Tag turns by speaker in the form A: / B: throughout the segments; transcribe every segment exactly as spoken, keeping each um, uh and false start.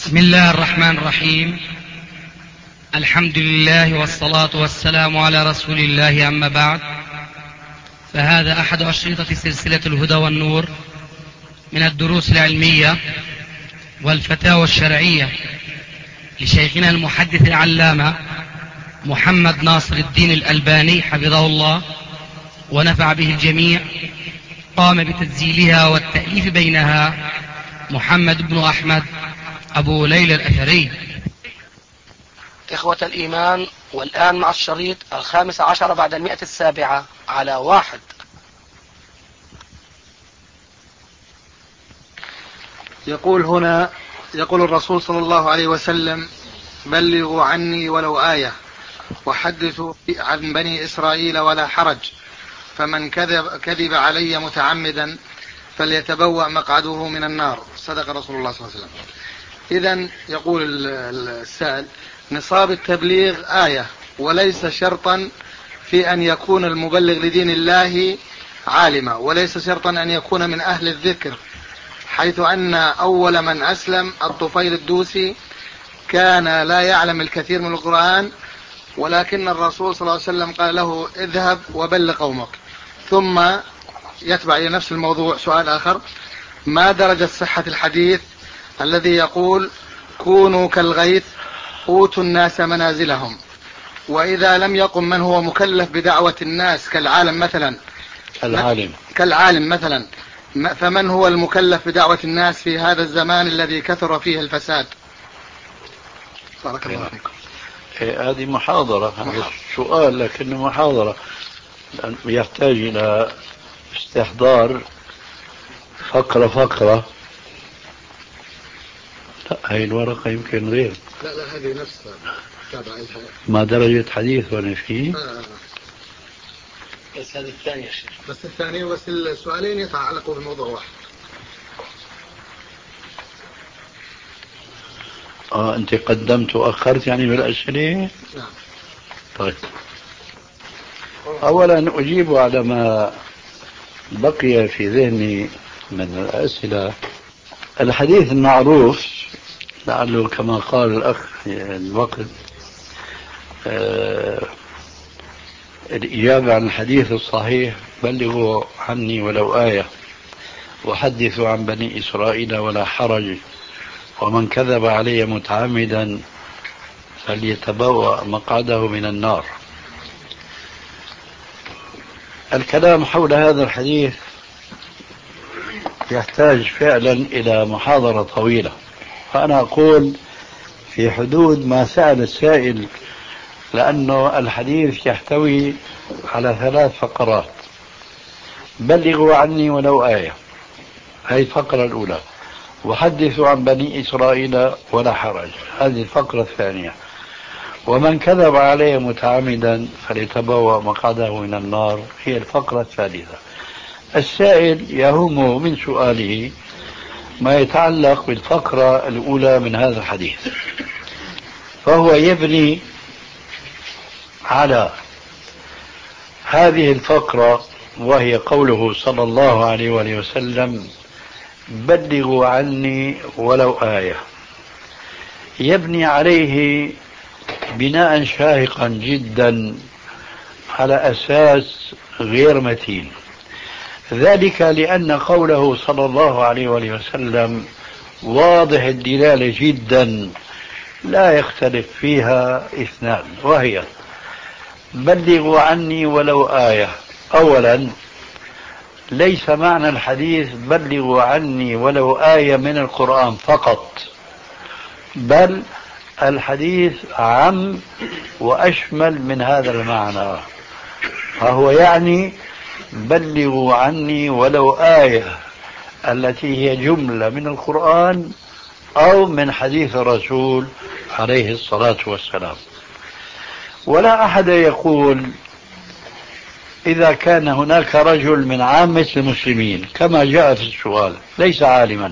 A: بسم الله الرحمن الرحيم. الحمد لله والصلاة والسلام على رسول الله، أما بعد، فهذا أحد أشرطة سلسلة الهدى والنور من الدروس العلمية والفتاوى الشرعية لشيخنا المحدث العلامة محمد ناصر الدين الألباني حفظه الله ونفع به الجميع. قام بتسجيلها والتأليف بينها محمد بن أحمد أبو ليلى الأثري.
B: إخوة الإيمان، والآن مع الشريط الخامس عشر بعد المئة السابعة على واحد.
C: يقول هنا، يقول الرسول صلى الله عليه وسلم: بلغوا عني ولو آية وحدثوا عن بني إسرائيل ولا حرج، فمن كذب, كذب علي متعمدا فليتبوأ مقعده من النار. صدق رسول الله صلى الله عليه وسلم. إذن يقول السائل: نصاب التبليغ آية، وليس شرطا في أن يكون المبلغ لدين الله عالما، وليس شرطا أن يكون من أهل الذكر، حيث أن أول من أسلم الطفيل الدوسي كان لا يعلم الكثير من القرآن، ولكن الرسول صلى الله عليه وسلم قال له: اذهب وبلغ قومك. ثم يتبع إلى نفس الموضوع سؤال آخر: ما درجة صحة الحديث الذي يقول: كونوا كالغيث أوتوا الناس منازلهم؟ وإذا لم يقم من هو مكلف بدعوة الناس كالعالم مثلا
D: العالم
C: كالعالم مثلا فمن هو المكلف بدعوة الناس في هذا الزمان الذي كثر فيه الفساد؟ بارك الله فيكم.
D: هذه محاضرة، هذا سؤال لكنه محاضرة يحتاج إلى استحضار فقرة فقرة. لا، هاي الورقة يمكن غير.
C: لا لا هذه نفسها.
D: ما درجة حديث ولا فيه؟
C: آه.
B: بس هذه الثانية شيخ.
C: بس الثانية، بس السؤالين يتعلقوا بموضوع واحد.
D: آه أنت قدمت وأخرت يعني بالأسئلة؟
C: نعم.
D: طيب، أولا أجيب على ما بقي في ذهني من الأسئلة. الحديث المعروف لعله كما قال الأخ الوقت، آه الإجابة عن الحديث الصحيح: بلغوا عني ولو آية وحدثوا عن بني إسرائيل ولا حرج، ومن كذب علي متعمدا فليتبوأ مقعده من النار. الكلام حول هذا الحديث يحتاج فعلا إلى محاضرة طويلة، فأنا أقول في حدود ما سأل السائل، لأنه الحديث يحتوي على ثلاث فقرات: بلغوا عني ولو آية، هذه الفقرة الأولى، وحدثوا عن بني إسرائيل ولا حرج، هذه الفقرة الثانية، ومن كذب علي متعمدا فليتبوأ مقعده من النار، هي الفقرة الثالثة. السائل يهم من سؤاله ما يتعلق بالفقرة الأولى من هذا الحديث، فهو يبني على هذه الفقرة، وهي قوله صلى الله عليه وآله وسلم: بلغوا عني ولو آية. يبني عليه بناء شاهقا جدا على أساس غير متين، ذلك لأن قوله صلى الله عليه وآله وسلم واضح الدلالة جدا، لا يختلف فيها اثنان، وهي: بلغوا عني ولو آية. أولا، ليس معنى الحديث بلغوا عني ولو آية من القرآن فقط، بل الحديث عام وأشمل من هذا المعنى، فهو يعني بلغوا عني ولو آية التي هي جملة من القرآن أو من حديث الرسول عليه الصلاة والسلام. ولا أحد يقول إذا كان هناك رجل من عامة المسلمين كما جاء في السؤال ليس عالما،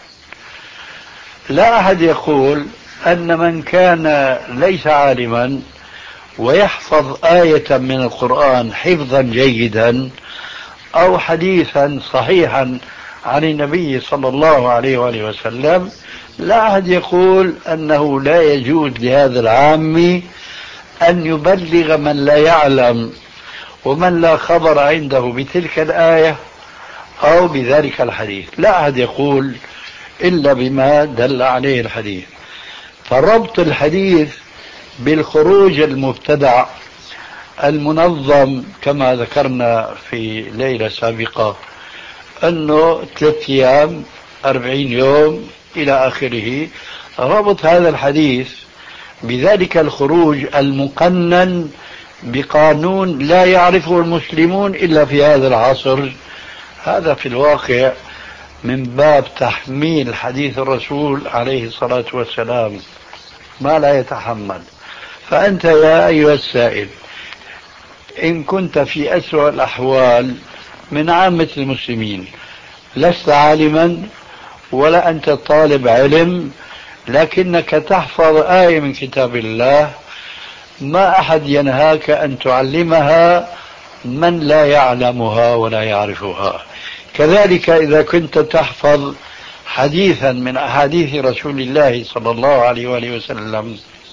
D: لا أحد يقول أن من كان ليس عالما ويحفظ آية من القرآن حفظا جيدا أو حديثا صحيحا عن النبي صلى الله عليه وآله وسلم لا أحد يقول أنه لا يجوز لهذا العامي أن يبلغ من لا يعلم ومن لا خبر عنده بتلك الآية أو بذلك الحديث. لا أحد يقول إلا بما دل عليه الحديث. فربط الحديث بالخروج المبتدع المنظم كما ذكرنا في ليلة سابقة أنه ثلاثة أيام أربعين يوم إلى آخره، ربط هذا الحديث بذلك الخروج المقنن بقانون لا يعرفه المسلمون إلا في هذا العصر، هذا في الواقع من باب تحميل حديث الرسول عليه الصلاة والسلام ما لا يتحمل. فأنت يا أيها السائل إن كنت في أسوأ الأحوال من عامة المسلمين، لست عالما ولا أنت طالب علم، لكنك تحفظ آية من كتاب الله، ما أحد ينهاك أن تعلمها من لا يعلمها ولا يعرفها. كذلك إذا كنت تحفظ حديثا من أحاديث رسول الله صلى الله عليه وآله وسلم،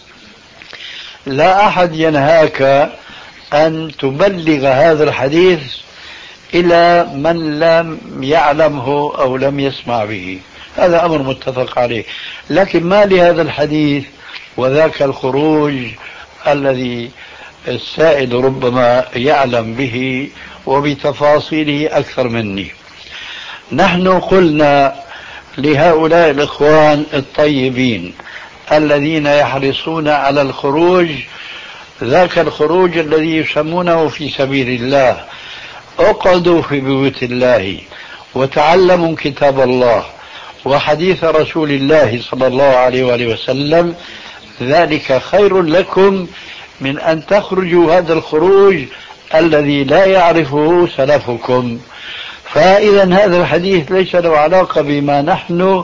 D: لا أحد ينهاك أن تبلغ هذا الحديث إلى من لم يعلمه أو لم يسمع به، هذا أمر متفق عليه. لكن ما لهذا الحديث وذاك الخروج الذي السائل ربما يعلم به وبتفاصيله أكثر مني. نحن قلنا لهؤلاء الإخوان الطيبين الذين يحرصون على الخروج، ذاك الخروج الذي يسمونه في سبيل الله، اقعدوا في بيوت الله وتعلموا كتاب الله وحديث رسول الله صلى الله عليه وآله وسلم، ذلك خير لكم من أن تخرجوا هذا الخروج الذي لا يعرفه سلفكم. فإذا هذا الحديث ليس له علاقة بما نحن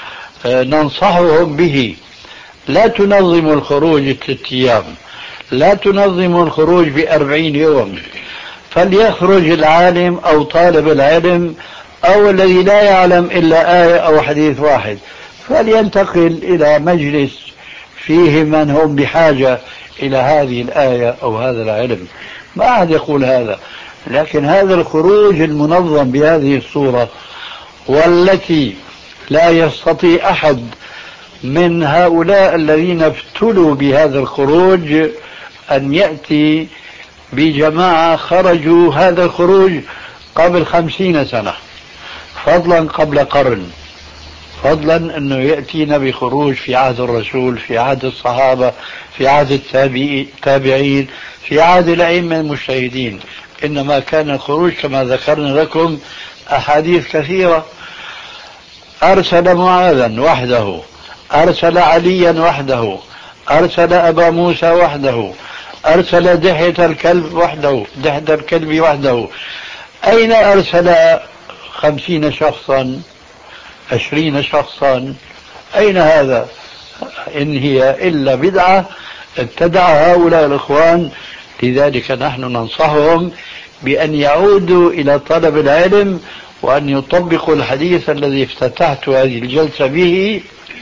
D: ننصحهم به. لا تنظموا الخروج ثلاثة أيام، لا تنظموا الخروج بأربعين يوم، فليخرج العالم أو طالب العلم أو الذي لا يعلم إلا آية أو حديث واحد، فلينتقل إلى مجلس فيه من هم بحاجة إلى هذه الآية أو هذا العلم. ما أحد يقول هذا، لكن هذا الخروج المنظم بهذه الصورة والتي لا يستطيع أحد من هؤلاء الذين ابتلوا بهذا الخروج أن يأتي بجماعة خرجوا هذا الخروج قبل خمسين سنة، فضلا قبل قرن، فضلا أنه يأتينا بخروج في عهد الرسول، في عهد الصحابة، في عهد التابعين، في عهد الأئمة المجتهدين. إنما كان الخروج كما ذكرنا لكم أحاديث كثيرة. أرسل معاذا وحده، أرسل عليا وحده، أرسل أبا موسى وحده، أرسل دحية الكلب وحده، دحية الكلب وحده. أين أرسل خمسين شخصا، عشرين شخصا؟ أين هذا؟ إن هي إلا بدعة ابتدعها هؤلاء الإخوان. لذلك نحن ننصحهم بأن يعودوا إلى طلب العلم وأن يطبقوا الحديث الذي افتتحت هذه الجلسة به.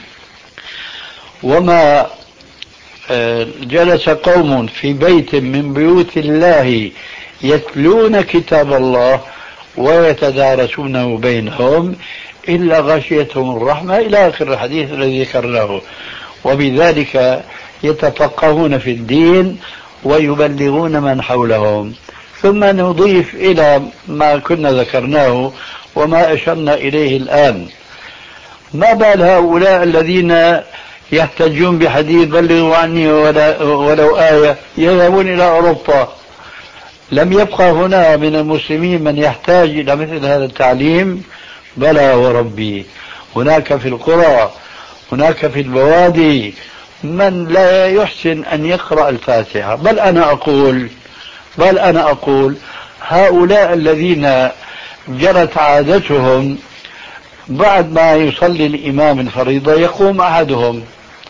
D: وما جلس قوم في بيت من بيوت الله يتلون كتاب الله ويتدارسونه بينهم إلا غشيتهم الرحمة إلى آخر الحديث الذي ذكرناه. وبذلك يتفقهون في الدين ويبلغون من حولهم. ثم نضيف إلى ما كنا ذكرناه وما أشرنا إليه الآن، ما بال هؤلاء الذين يحتجون بحديث بلغوا عني ولو آية يذهبون إلى أوروبا؟ لم يبقى هنا من المسلمين من يحتاج إلى مثل هذا التعليم؟ بلى وربي، هناك في القرى، هناك في البوادي من لا يحسن أن يقرأ الفاتحة. بل أنا أقول بل أنا أقول هؤلاء الذين جرت عادتهم بعد ما يصلي الإمام الفريضة يقوم أحدهم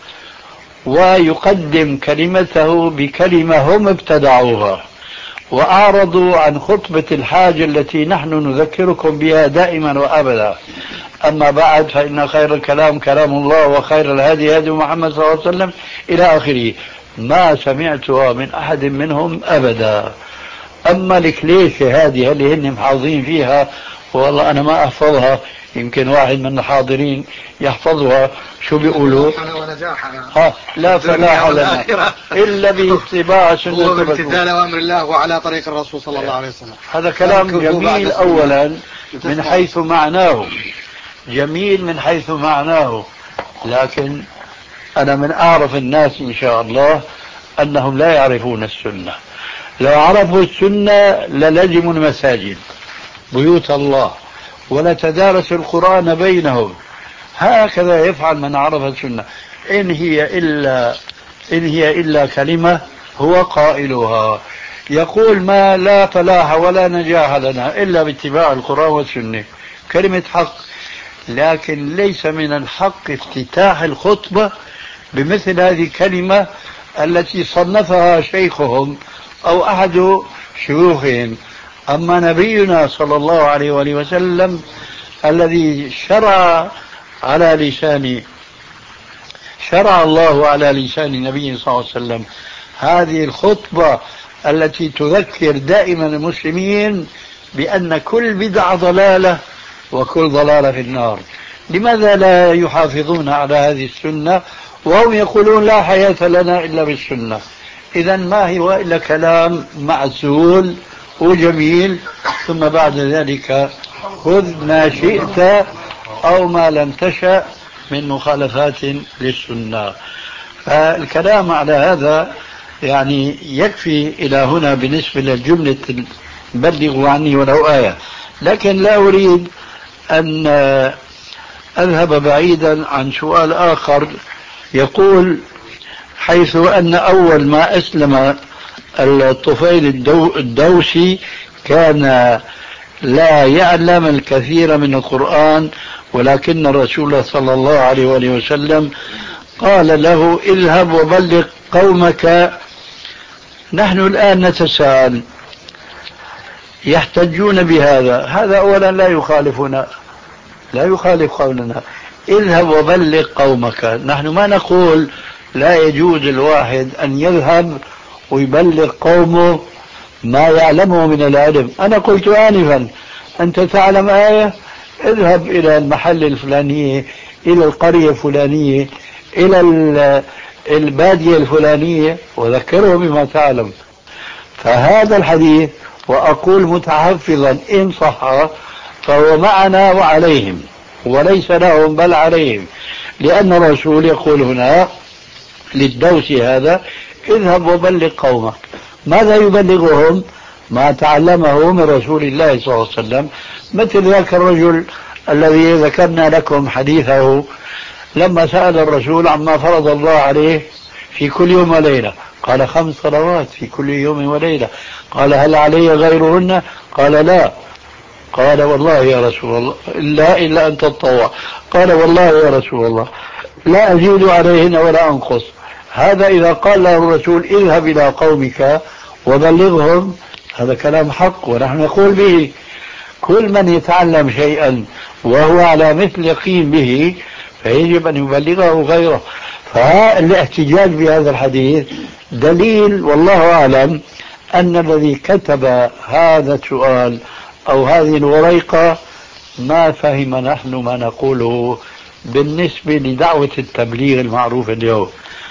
D: ويقدم كلمته بكلمة هم ابتدعوها وأعرضوا عن خطبة الحاجة التي نحن نذكركم بها دائما وأبدا، أما بعد فإن خير الكلام كلام الله وخير الهدي هدي محمد صلى الله عليه وسلم إلى آخره. ما سمعتها من أحد منهم أبدا. أما الكليشة هذه اللي هن محافظين فيها، والله أنا ما أحفظها، يمكن واحد من الحاضرين يحفظها. شو بيقولوا؟ ها لا فلاح لنا إلا باتباع سنة الرسول
C: وامتثال أمر الله وعلى طريق الرسول صلى الله عليه وسلم.
D: هذا كلام جميل أولا من حيث معناه، جميل من حيث معناه، لكن أنا من أعرف الناس إن شاء الله أنهم لا يعرفون السنة. لو عرفوا السنة للزموا المساجد بيوت الله ولتدارسوا القرآن بينهم. هكذا يفعل من عرف السنة. إن هي إلا إن هي إلا كلمة هو قائلها يقول ما لا فلاح ولا نجاح لنا إلا باتباع القرآن والسنة، كلمة حق. لكن ليس من الحق افتتاح الخطبة بمثل هذه الكلمة التي صنفها شيخهم أو أحد شيوخهم. أما نبينا صلى الله عليه وآله وسلم الذي شرع على لسان شرع الله على لسان نبيه صلى الله عليه وسلم هذه الخطبة التي تذكر دائما المسلمين بأن كل بدعة ضلالة وكل ضلالة في النار. لماذا لا يحافظون على هذه السنة وهم يقولون لا حياة لنا إلا بالسنة؟ إذا ما هو إلا كلام معزول وجميل، ثم بعد ذلك خذ ما شئت أو ما لم تشأ من مخالفات للسنة. فالكلام على هذا يعني يكفي إلى هنا بالنسبة للجملة بلغوا عني ولو آية. لكن لا أريد أن أذهب بعيدا عن سؤال آخر يقول حيث أن أول ما أسلم الطفيل الدو الدوسي كان لا يعلم الكثير من القرآن، ولكن الرسول صلى الله عليه وآله وسلم قال له اذهب وبلغ قومك. نحن الآن نتساءل يحتجون بهذا، هذا أولا لا يخالفنا، لا يخالف قولنا اذهب وبلغ قومك. نحن ما نقول لا يجوز الواحد أن يذهب ويبلغ قومه ما يعلمه من العلم. أنا قلت آنفا أنت تعلم آية، اذهب إلى المحل الفلاني، إلى القرية الفلانية، إلى البادية الفلانية، وذكرهم بما تعلم. فهذا الحديث وأقول متحفظا إن صح فهو معنا وعليهم وليس لهم بل عليهم، لأن الرسول يقول هنا للدوس هذا اذهب وبلغ قومك. ماذا يبلغهم؟ ما تعلمه من رسول الله صلى الله عليه وسلم، مثل ذاك الرجل الذي ذكرنا لكم حديثه لما سأل الرسول عما فرض الله عليه في كل يوم وليلة، قال خمس صلوات في كل يوم وليلة. قال هل علي غيرهن؟ قال لا. قال والله يا رسول الله لا إلا أن تتطوع. قال والله يا رسول الله لا أزيد عليهن ولا أنقص. هذا إذا قال له الرسول اذهب إلى قومك وبلغهم، هذا كلام حق ونحن نقول به. كل من يتعلم شيئا وهو على مثل يقين به فيجب أن يبلغه غيره. فالاحتجاج بهذا الحديث دليل والله أعلم أن الذي كتب هذا السؤال أو هذه الوريقة ما فهم نحن ما نقوله بالنسبة لدعوة التبليغ المعروفة اليوم.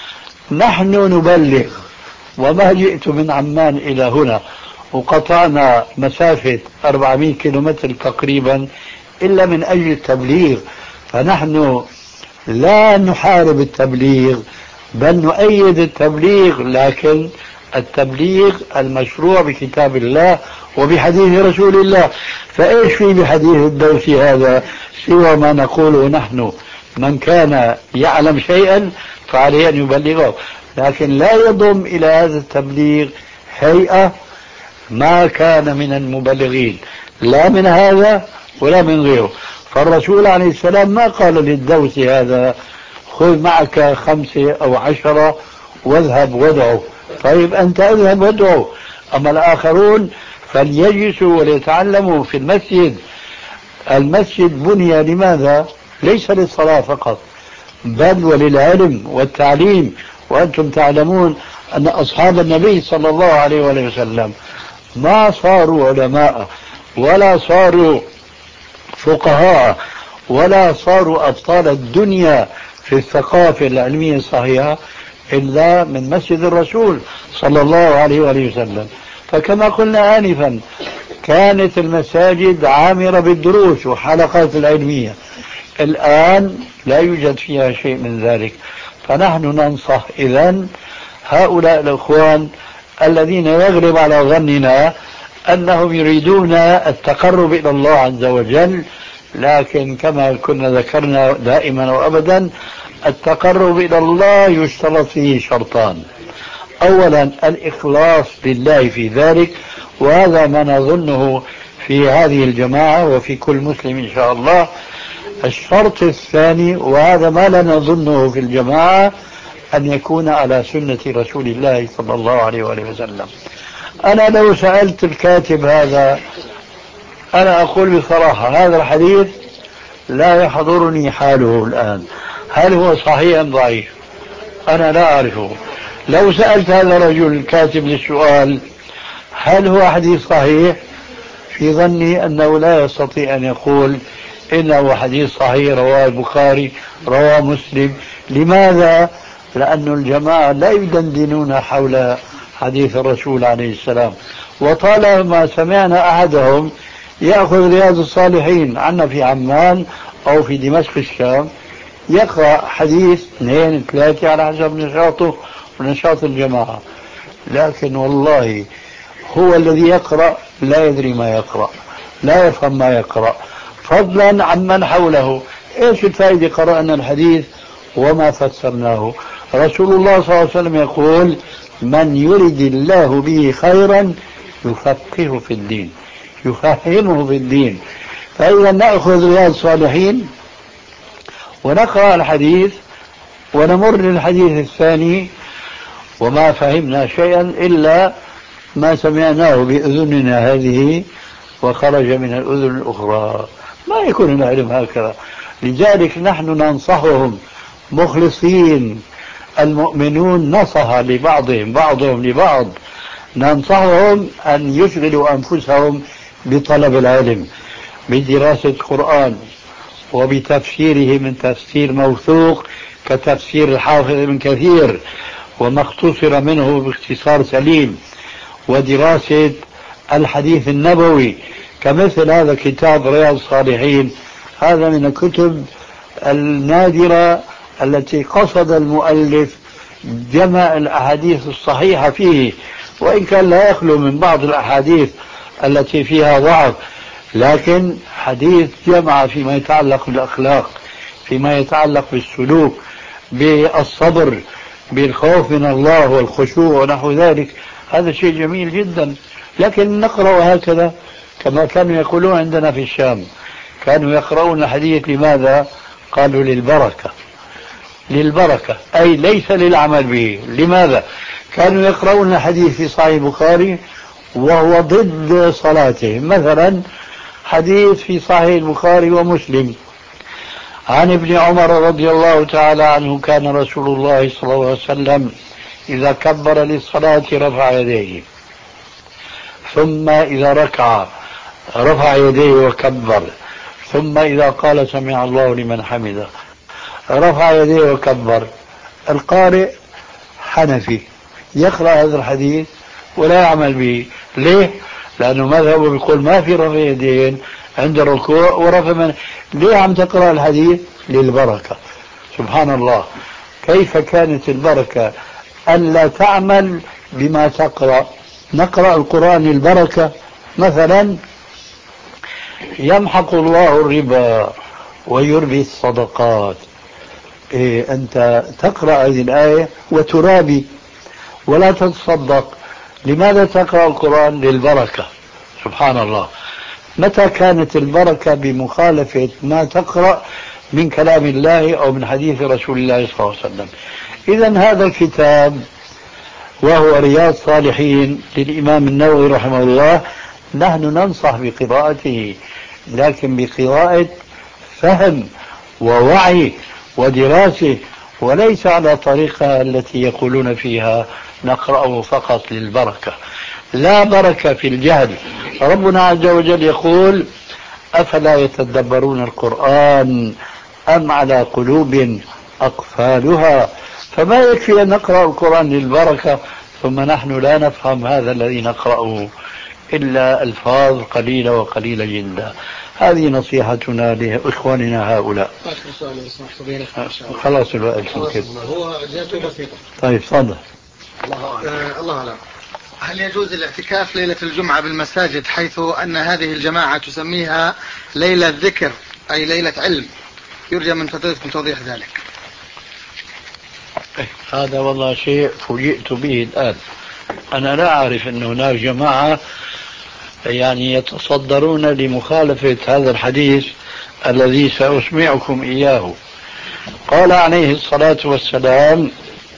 D: نحن نبلغ، وما جئت من عمان إلى هنا وقطعنا مسافة أربعمائة كيلومتر تقريبا إلا من أجل التبليغ. فنحن لا نحارب التبليغ بل نؤيد التبليغ، لكن التبليغ المشروع بكتاب الله وبحديث رسول الله. فإيش في بحديث الدوسي هذا سوى ما نقوله نحن؟ من كان يعلم شيئا فعليه أن يبلغه، لكن لا يضم إلى هذا التبليغ هيئة ما كان من المبلغين لا من هذا ولا من غيره. فالرسول عليه السلام ما قال للدوس هذا خذ معك خمسة أو عشرة واذهب وادعو. طيب أنت اذهب وادعو، أما الآخرون فليجلسوا وليتعلموا في المسجد المسجد بني لماذا؟ ليس للصلاة فقط، بل وللعلم والتعليم. وأنتم تعلمون أن أصحاب النبي صلى الله عليه وسلم ما صاروا علماء ولا صاروا فقهاء ولا صاروا أبطال الدنيا في الثقافة العلمية الصحيحة إلا من مسجد الرسول صلى الله عليه وسلم. فكما قلنا آنفا كانت المساجد عامرة بالدروس وحلقات العلمية، الآن لا يوجد فيها شيء من ذلك. فنحن ننصح إذن هؤلاء الأخوان الذين يغلب على ظننا أنهم يريدون التقرب إلى الله عز وجل، لكن كما كنا ذكرنا دائما وأبدا التقرب إلى الله يشترط فيه شرطان: أولا الإخلاص لله في ذلك، وهذا ما نظنه في هذه الجماعة وفي كل مسلم إن شاء الله. الشرط الثاني، وهذا ما لا نظنه في الجماعة، أن يكون على سنة رسول الله صلى الله عليه وسلم. أنا لو سألت الكاتب هذا، أنا أقول بصراحة هذا الحديث لا يحضرني حاله الآن، هل هو صحيح أم ضعيف؟ أنا لا أعرفه. لو سألت هذا الرجل الكاتب للسؤال هل هو حديث صحيح، في ظني أنه لا يستطيع أن يقول إنه حديث صحيح رواه البخاري رواه مسلم. لماذا؟ لأن الجماعة لا يدندنون حول حديث الرسول عليه السلام، وطالما سمعنا أحدهم يأخذ رياض الصالحين عنا في عمان أو في دمشق الشام يقرأ حديث اثنين ثلاثة على حسب نشاطه ونشاط الجماعة، لكن والله هو الذي يقرأ لا يدري ما يقرأ، لا يفهم ما يقرأ، فضلا عمن حوله. ايش الفائدة قرأنا الحديث وما فسرناه؟ رسول الله صلى الله عليه وسلم يقول: من يرد الله به خيرا يفقهه في الدين، يفهمه في الدين. فإذا نأخذ رياض الصالحين ونقرأ الحديث ونمر للحديث الثاني وما فهمنا شيئا إلا ما سمعناه بأذننا هذه وخرج من الأذن الأخرى، ما يكون العلم هكذا. لذلك نحن ننصحهم مخلصين، المؤمنون نصح لبعضهم بعضهم لبعض، ننصحهم أن يشغلوا أنفسهم بطلب العلم، بدراسة القرآن وبتفسيره من تفسير موثوق كتفسير الحافظ ابن كثير وما اختصر منه باختصار سليم، ودراسة الحديث النبوي كمثل هذا كتاب رياض الصالحين. هذا من الكتب النادرة التي قصد المؤلف جمع الأحاديث الصحيحة فيه، وإن كان لا يخلو من بعض الأحاديث التي فيها ضعف، لكن حديث جمع فيما يتعلق بالأخلاق، فيما يتعلق بالسلوك، بالصبر، بالخوف من الله والخشوع ونحو ذلك. هذا شيء جميل جدا. لكن نقرأ هكذا كما كانوا يقولون عندنا في الشام، كانوا يقرؤون الحديث لماذا؟ قالوا للبركة، للبركة أي ليس للعمل به. لماذا؟ كانوا يقرؤون الحديث في صحيح البخاري وهو ضد صلاتهم، مثلا حديث في صحيح البخاري ومسلم عن ابن عمر رضي الله تعالى عنه: كان رسول الله صلى الله عليه وسلم إذا كبر للصلاة رفع يديه، ثم إذا ركع رفع يديه وكبر، ثم إذا قال سمع الله لمن حمده رفع يديه وكبر. القارئ حنفي يقرأ هذا الحديث ولا يعمل به. ليه؟ لأنه مذهبه بيقول ما في رفع يدين عند الركوع ورفع من. ليه عم تقرأ الحديث؟ للبركة. سبحان الله، كيف كانت البركة ألا تعمل بما تقرأ. نقرأ القرآن للبركة، مثلا يمحق الله الربا ويربي الصدقات. إيه، أنت تقرأ هذه الآية وترابي ولا تتصدق. لماذا تقرأ القرآن؟ للبركة. سبحان الله، متى كانت البركة بمخالفة ما تقرأ من كلام الله أو من حديث رسول الله صلى الله عليه وسلم؟ إذن هذا الكتاب وهو رياض صالحين للإمام النووي رحمه الله، نحن ننصح بقراءته، لكن بقراءة فهم ووعي ودراسة، وليس على طريقة التي يقولون فيها نقرأه فقط للبركة. لا بركة في الجهل. ربنا عز وجل يقول: أفلا يتدبرون القرآن أم على قلوب أقفالها. فما يكفي أن نقرأ القرآن للبركة ثم نحن لا نفهم هذا الذي نقرأه إلا ألفاظ قليلة وقليلة جدا. هذه نصيحتنا لإخواننا هؤلاء. خلاص الوقت ممكن.
C: هو جاته بسيطة.
D: طيب تفضل.
C: الله أعلم. هل يجوز الاعتكاف ليلة الجمعة بالمساجد، حيث أن هذه الجماعة تسميها ليلة ذكر أي ليلة علم؟ يرجى من فضيلتكم توضيح ذلك.
D: هذا والله شيء فوجئت به الآن. أنا لا أعرف أن هناك جماعة يعني يتصدرون لمخالفة هذا الحديث الذي سأسمعكم إياه. قال عليه الصلاة والسلام: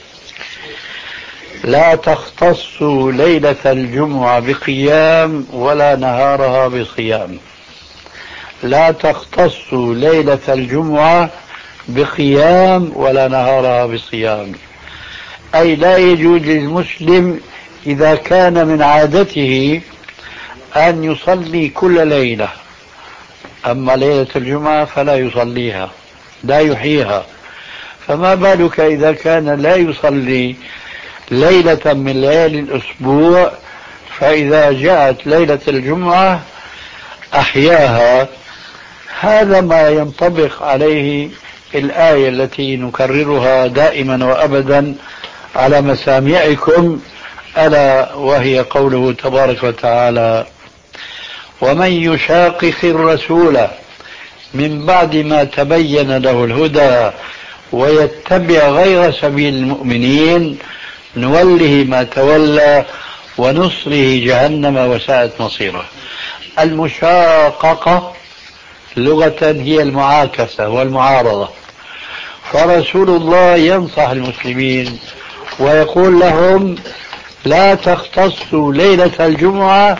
D: لا تختصوا ليلة الجمعة بقيام ولا نهارها بصيام. لا تختصوا ليلة الجمعة بقيام ولا نهارها بصيام، أي لا يجوز للمسلم إذا كان من عادته أن يصلي كل ليلة، أما ليلة الجمعة فلا يصليها، لا يحييها. فما بالك إذا كان لا يصلي ليلة من ليالي الأسبوع، فإذا جاءت ليلة الجمعة أحياها. هذا ما ينطبق عليه الآية التي نكررها دائما وأبدا على مسامعكم، ألا وهي قوله تبارك وتعالى: ومن يشاقق الرسول من بعد ما تبين له الهدى ويتبع غير سبيل المؤمنين نوله ما تولى ونصره جهنم وساءت مصيره. المشاققة لغة هي المعاكسة والمعارضة، فرسول الله ينصح المسلمين ويقول لهم: لا تختصوا ليلة الجمعة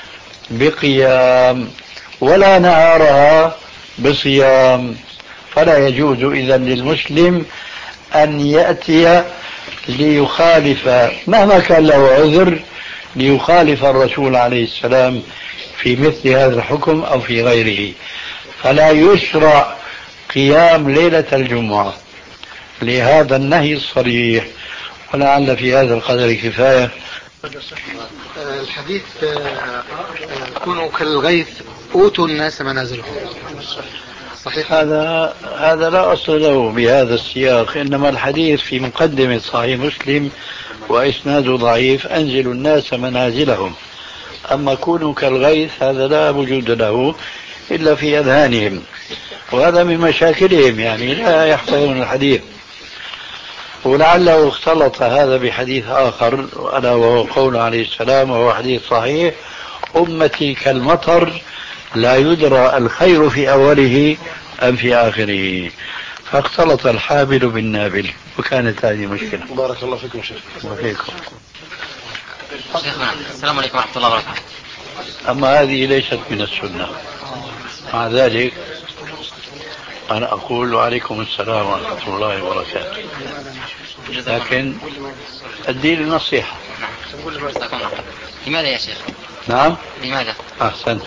D: بقيام ولا نهارها بصيام. فلا يجوز إذن للمسلم أن يأتي ليخالف مهما كان له عذر، ليخالف الرسول عليه السلام في مثل هذا الحكم أو في غيره. فلا يشرع قيام ليلة الجمعة لهذا النهي الصريح. ولعل في هذا القدر كفاية.
C: الحديث كونوا كالغيث أوتوا الناس منازلهم، صحيح؟
D: هذا هذا لا أصل له بهذا السياق، إنما الحديث في مقدمة صحيح مسلم وإسناده ضعيف: أنزلوا الناس منازلهم. أما كونوا كالغيث هذا لا وجود له إلا في أذهانهم، وهذا من مشاكلهم، يعني لا يحفظون الحديث. ولعله اختلط هذا بحديث آخر، ألا وهو قول عليه السلام وهو حديث صحيح: أمتي كالمطر لا يدرى الخير في أوله أم في آخره. فاختلط الحابل بالنابل، وكانت هذه مشكلة.
C: بارك الله فيكم شيخ.
D: وفيكم.
E: شيخنا السلام عليكم ورحمة الله وبركاته.
D: أما هذه ليست من السنة. مع ذلك أنا أقول: وعليكم السلام ورحمة الله وبركاته. لكن الدين النصيحة.
E: لماذا يا شيخ؟
D: نعم.
E: لماذا؟
D: أحسنت.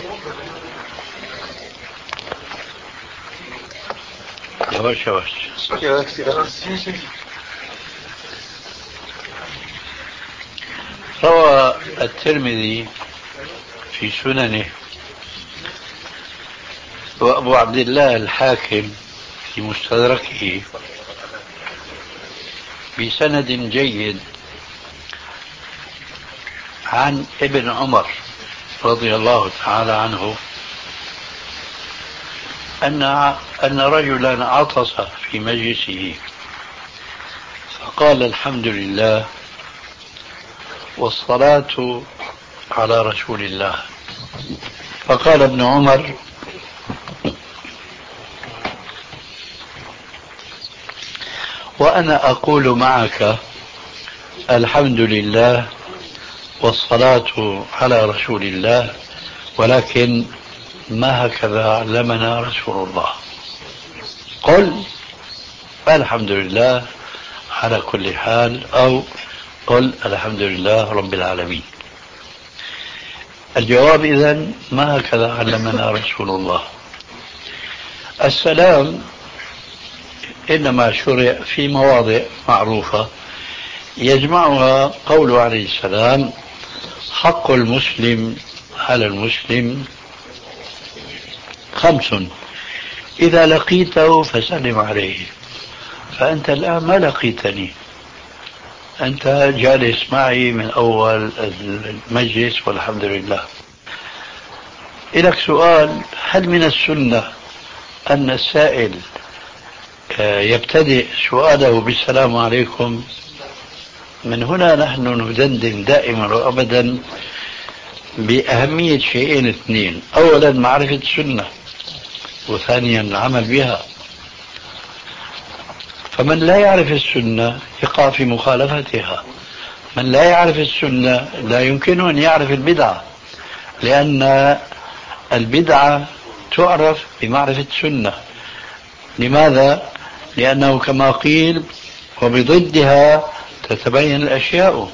D: يواش يواش. روى الترمذي في سننه وأبو عبد الله الحاكم في مستدركه بسند جيد عن ابن عمر رضي الله تعالى عنه أن أن رجلا عطس في مجلسه فقال: الحمد لله والصلاة على رسول الله. فقال ابن عمر: وأنا أقول معك الحمد لله والصلاة على رسول الله، ولكن ما هكذا علمنا رسول الله. قل الحمد لله على كل حال، أو قل الحمد لله رب العالمين. الجواب إذن ما هكذا علمنا رسول الله. السلام إنما شرع في مواضع معروفة يجمعها قوله عليه السلام: حق المسلم على المسلم خمس، إذا لقيته فسلم عليه. فأنت الآن ما لقيتني، أنت جالس معي من أول المجلس والحمد لله. إلك سؤال: هل من السنة أن السائل يبتدئ سؤاله بالسلام عليكم؟ من هنا نحن ندندن دائما وأبدا بأهمية شيئين اثنين: أولا معرفة السنة، وثانيا العمل بها. فمن لا يعرف السنة يقع في مخالفتها، من لا يعرف السنة لا يمكنه أن يعرف البدعة، لأن البدعة تعرف بمعرفة السنة. لماذا؟ لأنه كما قيل: وبضدها تتبين الأشياء.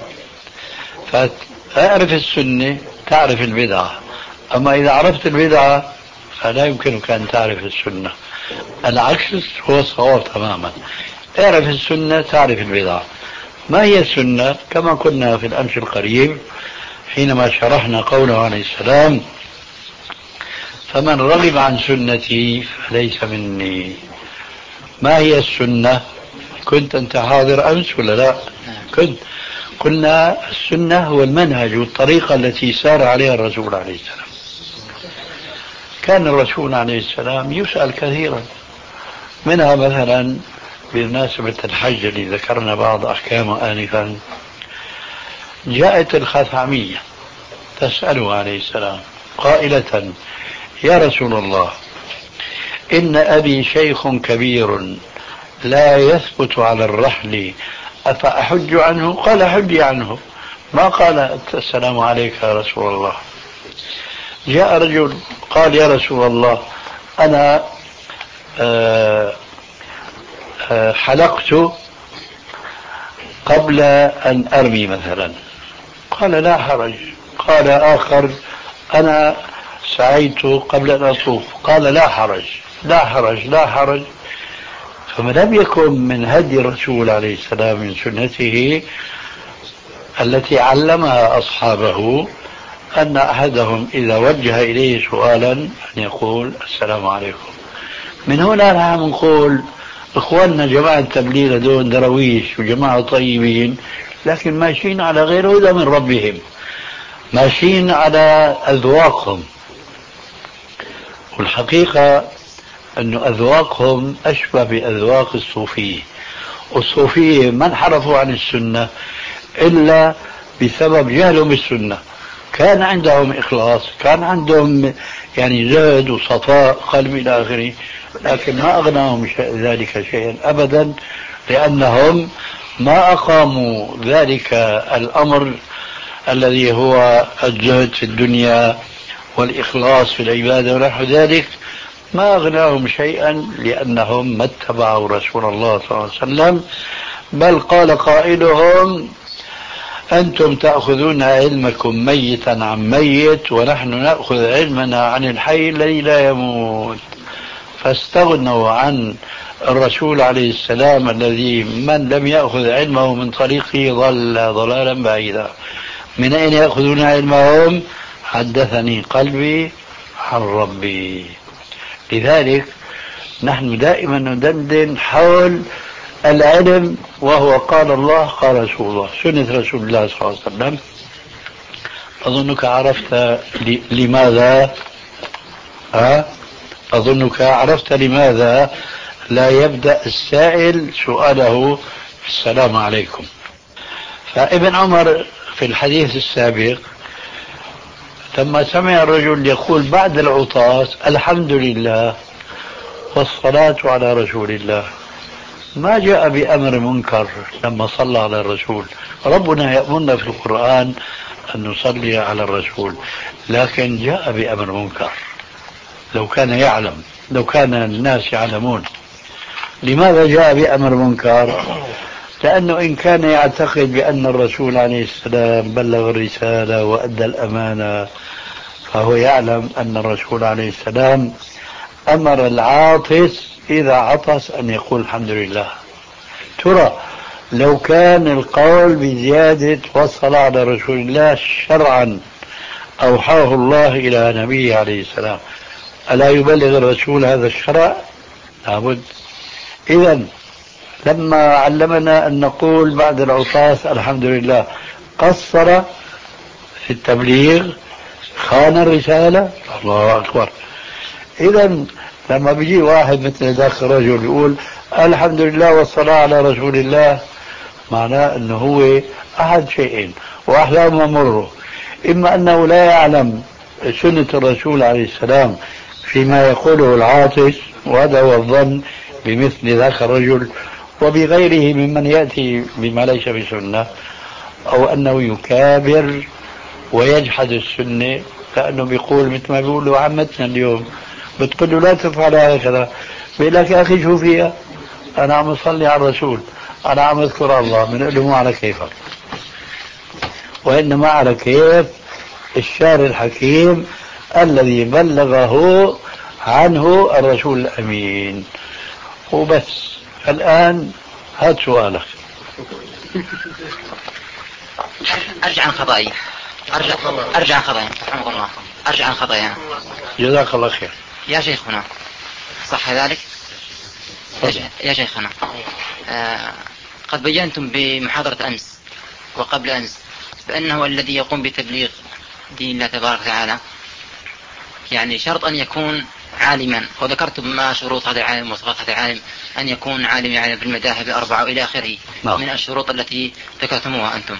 D: فأعرف السنة تعرف البدعة، أما إذا عرفت البدعة فلا يمكنك أن تعرف السنة. العكس هو الصواب تماما: اعرف السنة تعرف البدعة. ما هي السنة؟ كما قلنا في الأمس القريب حينما شرحنا قوله عليه السلام: فمن رغب عن سنتي فليس مني. ما هي السنة؟ كنت أنت حاضر أمس ولا لا؟ كنت. قلنا السنة هو المنهج والطريقة التي سار عليها الرسول عليه السلام. كان الرسول عليه السلام يسأل كثيرا، منها مثلا بمناسبة الحج اللي ذكرنا بعض أحكامه آنفا، جاءت الخثعمية تسأله عليه السلام قائلة: يا رسول الله، إن أبي شيخ كبير لا يثبت على الرحل، أفأحج عنه؟ قال: حجي عنه. ما قال السلام عليك يا رسول الله. جاء رجل قال: يا رسول الله، أنا آآ آآ حلقت قبل أن أرمي مثلا. قال: لا حرج. قال آخر: أنا سعيت قبل أن أطوف. قال: لا حرج لا حرج لا حرج. فما لم يكن من هدي الرسول عليه السلام من سنته التي علمها أصحابه أن أحدهم إذا وجه إليه سؤالا أن يقول: السلام عليكم. من هنا نحن نقول: إخواننا جماعة التبليغ دون درويش وجماعة طيبين، لكن ماشيين على غير هدى من ربهم، ماشيين على أذواقهم. والحقيقة أن أذواقهم أشبه بأذواق الصوفية. والصوفية ما انحرفوا عن السنة إلا بسبب جهلهم بالسنة. كان عندهم إخلاص، كان عندهم يعني زهد وصفاء قلب إلى آخره، لكن ما أغناهم ذلك شيئا أبدا، لأنهم ما أقاموا ذلك الأمر الذي هو الزهد في الدنيا والإخلاص في العبادة ونحو ذلك، ما أغناهم شيئا، لأنهم ما اتبعوا رسول الله صلى الله عليه وسلم. بل قال قائلهم: أنتم تأخذون علمكم ميتا عن ميت، ونحن نأخذ علمنا عن الحي الذي لا يموت. فاستغنوا عن الرسول عليه السلام الذي من لم يأخذ علمه من طريقه ضل ضلالا بعيدا. من أين يأخذون علمهم؟ حدثني قلبي عن ربي. لذلك نحن دائما ندندن حول العلم، وهو قال الله قال رسول الله، سنة رسول الله صلى الله عليه وسلم. أظنك عرفت لماذا ها؟ أظنك عرفت لماذا لا يبدأ السائل سؤاله السلام عليكم. فابن عمر في الحديث السابق لما سمع الرجل يقول بعد العطاس: الحمد لله والصلاة على رسول الله، ما جاء بأمر منكر لما صلى على الرسول. ربنا يأمرنا في القرآن أن نصلي على الرسول، لكن جاء بأمر منكر. لو كان يعلم، لو كان الناس يعلمون. لماذا جاء بأمر منكر؟ لأنه إن كان يعتقد بأن الرسول عليه السلام بلغ الرسالة وأدى الأمانة، فهو يعلم أن الرسول عليه السلام أمر العاطس إذا عطس أن يقول الحمد لله. ترى لو كان القول بزيادة والصلاة على رسول الله شرعا أوحاه الله إلى نبيه عليه السلام، ألا يبلغ الرسول هذا الشرع؟ لابد. إذن لما علمنا أن نقول بعد العطاس الحمد لله قصر في التبليغ، خان الرسالة. الله أكبر. إذن لما بيجي واحد مثل ذاك الرجل يقول الحمد لله والصلاة على رسول الله، معناه أنه هو أحد شيئين وأحلاهما مره: إما أنه لا يعلم سنة الرسول عليه السلام فيما يقوله العاطس، وهذا هو الظن بمثل ذاك الرجل وبغيره ممن يأتي بما ليس بسنة، أو أنه يكابر ويجحد السنة، لأنه بيقول مثل ما بيقولوا عمتنا اليوم بتقول له لا تفعل هكذا، بيقول لك يا أخي شو فيها، أنا عم أصلي على الرسول، أنا عم أذكر الله. بنقول له مو على كيفك، وإنما على كيف الشارع الحكيم الذي بلغه عنه الرسول الأمين. وبس. الآن هات سؤالك.
E: أرجع عن خطأي أرجع أرجع عن خطأي رحمك الله أرجع عن خطأي.
D: جزاك الله خير.
E: يا شيخنا صح ذلك؟ يا شيخنا آه قد بينتم بمحاضرة أمس وقبل أمس بأنه الذي يقوم بتبليغ دين الله تبارك وتعالى يعني شرط أن يكون عالما، وذكرتم ما شروط هذا العالم ومواصفات هذا العالم: أن يكون عالم يعني في المذاهب الأربعة وإلى آخره من الشروط التي ذكرتموها أنتم.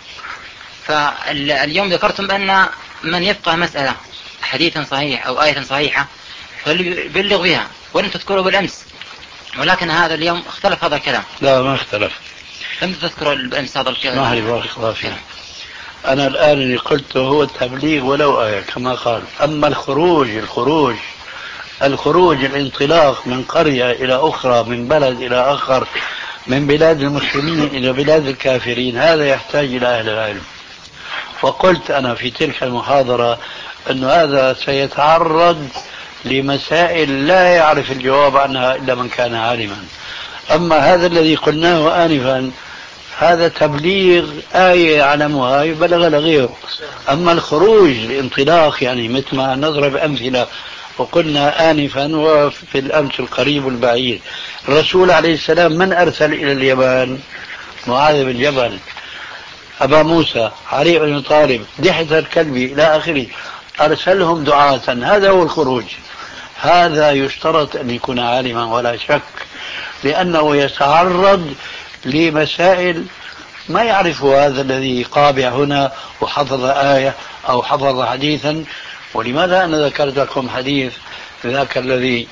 E: فاليوم ذكرتم بأن من يفقه مسألة حديثا صحيح أو آية صحيحة فليبلغ بها، ولم تذكروا بالأمس، ولكن هذا اليوم اختلف هذا الكلام.
D: لا ما اختلف،
E: لم تذكروا بالأمس هذا الكلام.
D: ما هي بارك الله فيك. أنا الآن اللي قلته هو التبليغ ولو آية كما قال. أما الخروج الخروج الخروج الانطلاق من قرية إلى أخرى، من بلد إلى آخر، من بلاد المسلمين إلى بلاد الكافرين، هذا يحتاج إلى أهل العلم. وقلت أنا في تلك المحاضرة أن هذا سيتعرض لمسائل لا يعرف الجواب عنها إلا من كان عالما. أما هذا الذي قلناه آنفا هذا تبليغ آية يعلمها يبلغ لغيره. أما الخروج الانطلاق يعني مثل ما نضرب أمثلة وقلنا آنفا وفي الأمس القريب والبعيد، الرسول عليه السلام من أرسل إلى اليمن؟ معاذ بن جبل، أبا موسى، علي بن طالب، دحية الكلبي إلى آخره، أرسلهم دعاة. هذا هو الخروج. هذا يشترط أن يكون عالما ولا شك، لأنه يتعرض لمسائل ما يعرف هذا الذي قابع هنا وحفظ آية أو حفظ حديثا. ولماذا أنا ذكرت لكم حديث ذاك الذي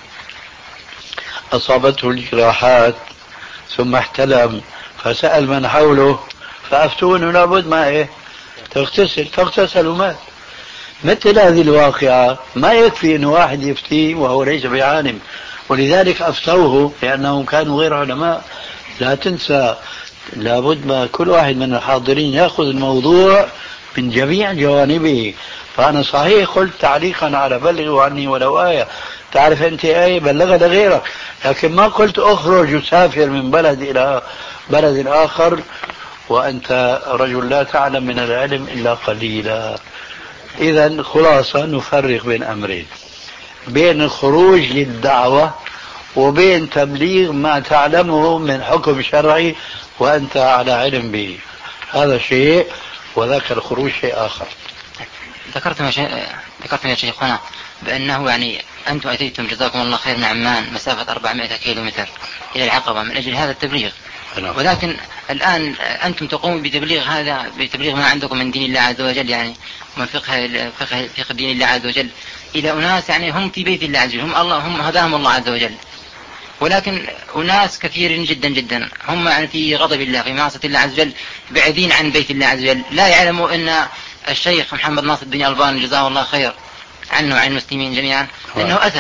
D: أصابته الجراحات ثم احتلم فسأل من حوله فأفتون لابد ما إيه تغتسل، فاغتسل ومات. مثل هذه الواقعة ما يكفي أن واحد يفتي وهو ليس بعالم، ولذلك أفتوه لأنهم كانوا غير علماء. لا تنسى لابد ما كل واحد من الحاضرين يأخذ الموضوع من جميع جوانبه. فأنا صحيح قلت تعليقا على بلغوا عني ولو آية، تعرف أنت آية بلغها لغيرك، لكن ما قلت أخرج وسافر من بلد إلى بلد آخر وأنت رجل لا تعلم من العلم إلا قليلا. إذن خلاصة نفرق بين أمرين: بين الخروج للدعوة وبين تبليغ ما تعلمه من حكم شرعي وأنت على علم به. هذا شيء وذاك الخروج شيء آخر.
E: ذكرتم يا شيخ ذكرتم يا شيخنا بأنه يعني أنتم أتيتم جزاكم الله خير من عمان مسافة أربعمائة كيلومتر إلى العقبة من أجل هذا التبليغ، ولكن الآن أنتم تقومون بتبليغ هذا بتبليغ ما عندكم من دين الله عز وجل، يعني من فقه فقه فقه دين الله عز وجل إلى أناس يعني هم في بيت الله عز وجل، هم الله هم هداهم الله عز وجل، ولكن أناس كثيرين جدا جدا هم يعني في غضب الله في معصية الله عز وجل، بعيدين عن بيت الله عز وجل، لا يعلموا أن الشيخ محمد ناصر الدين الألباني جزاه الله خير عنه وعن المسلمين جميعا أنه أتى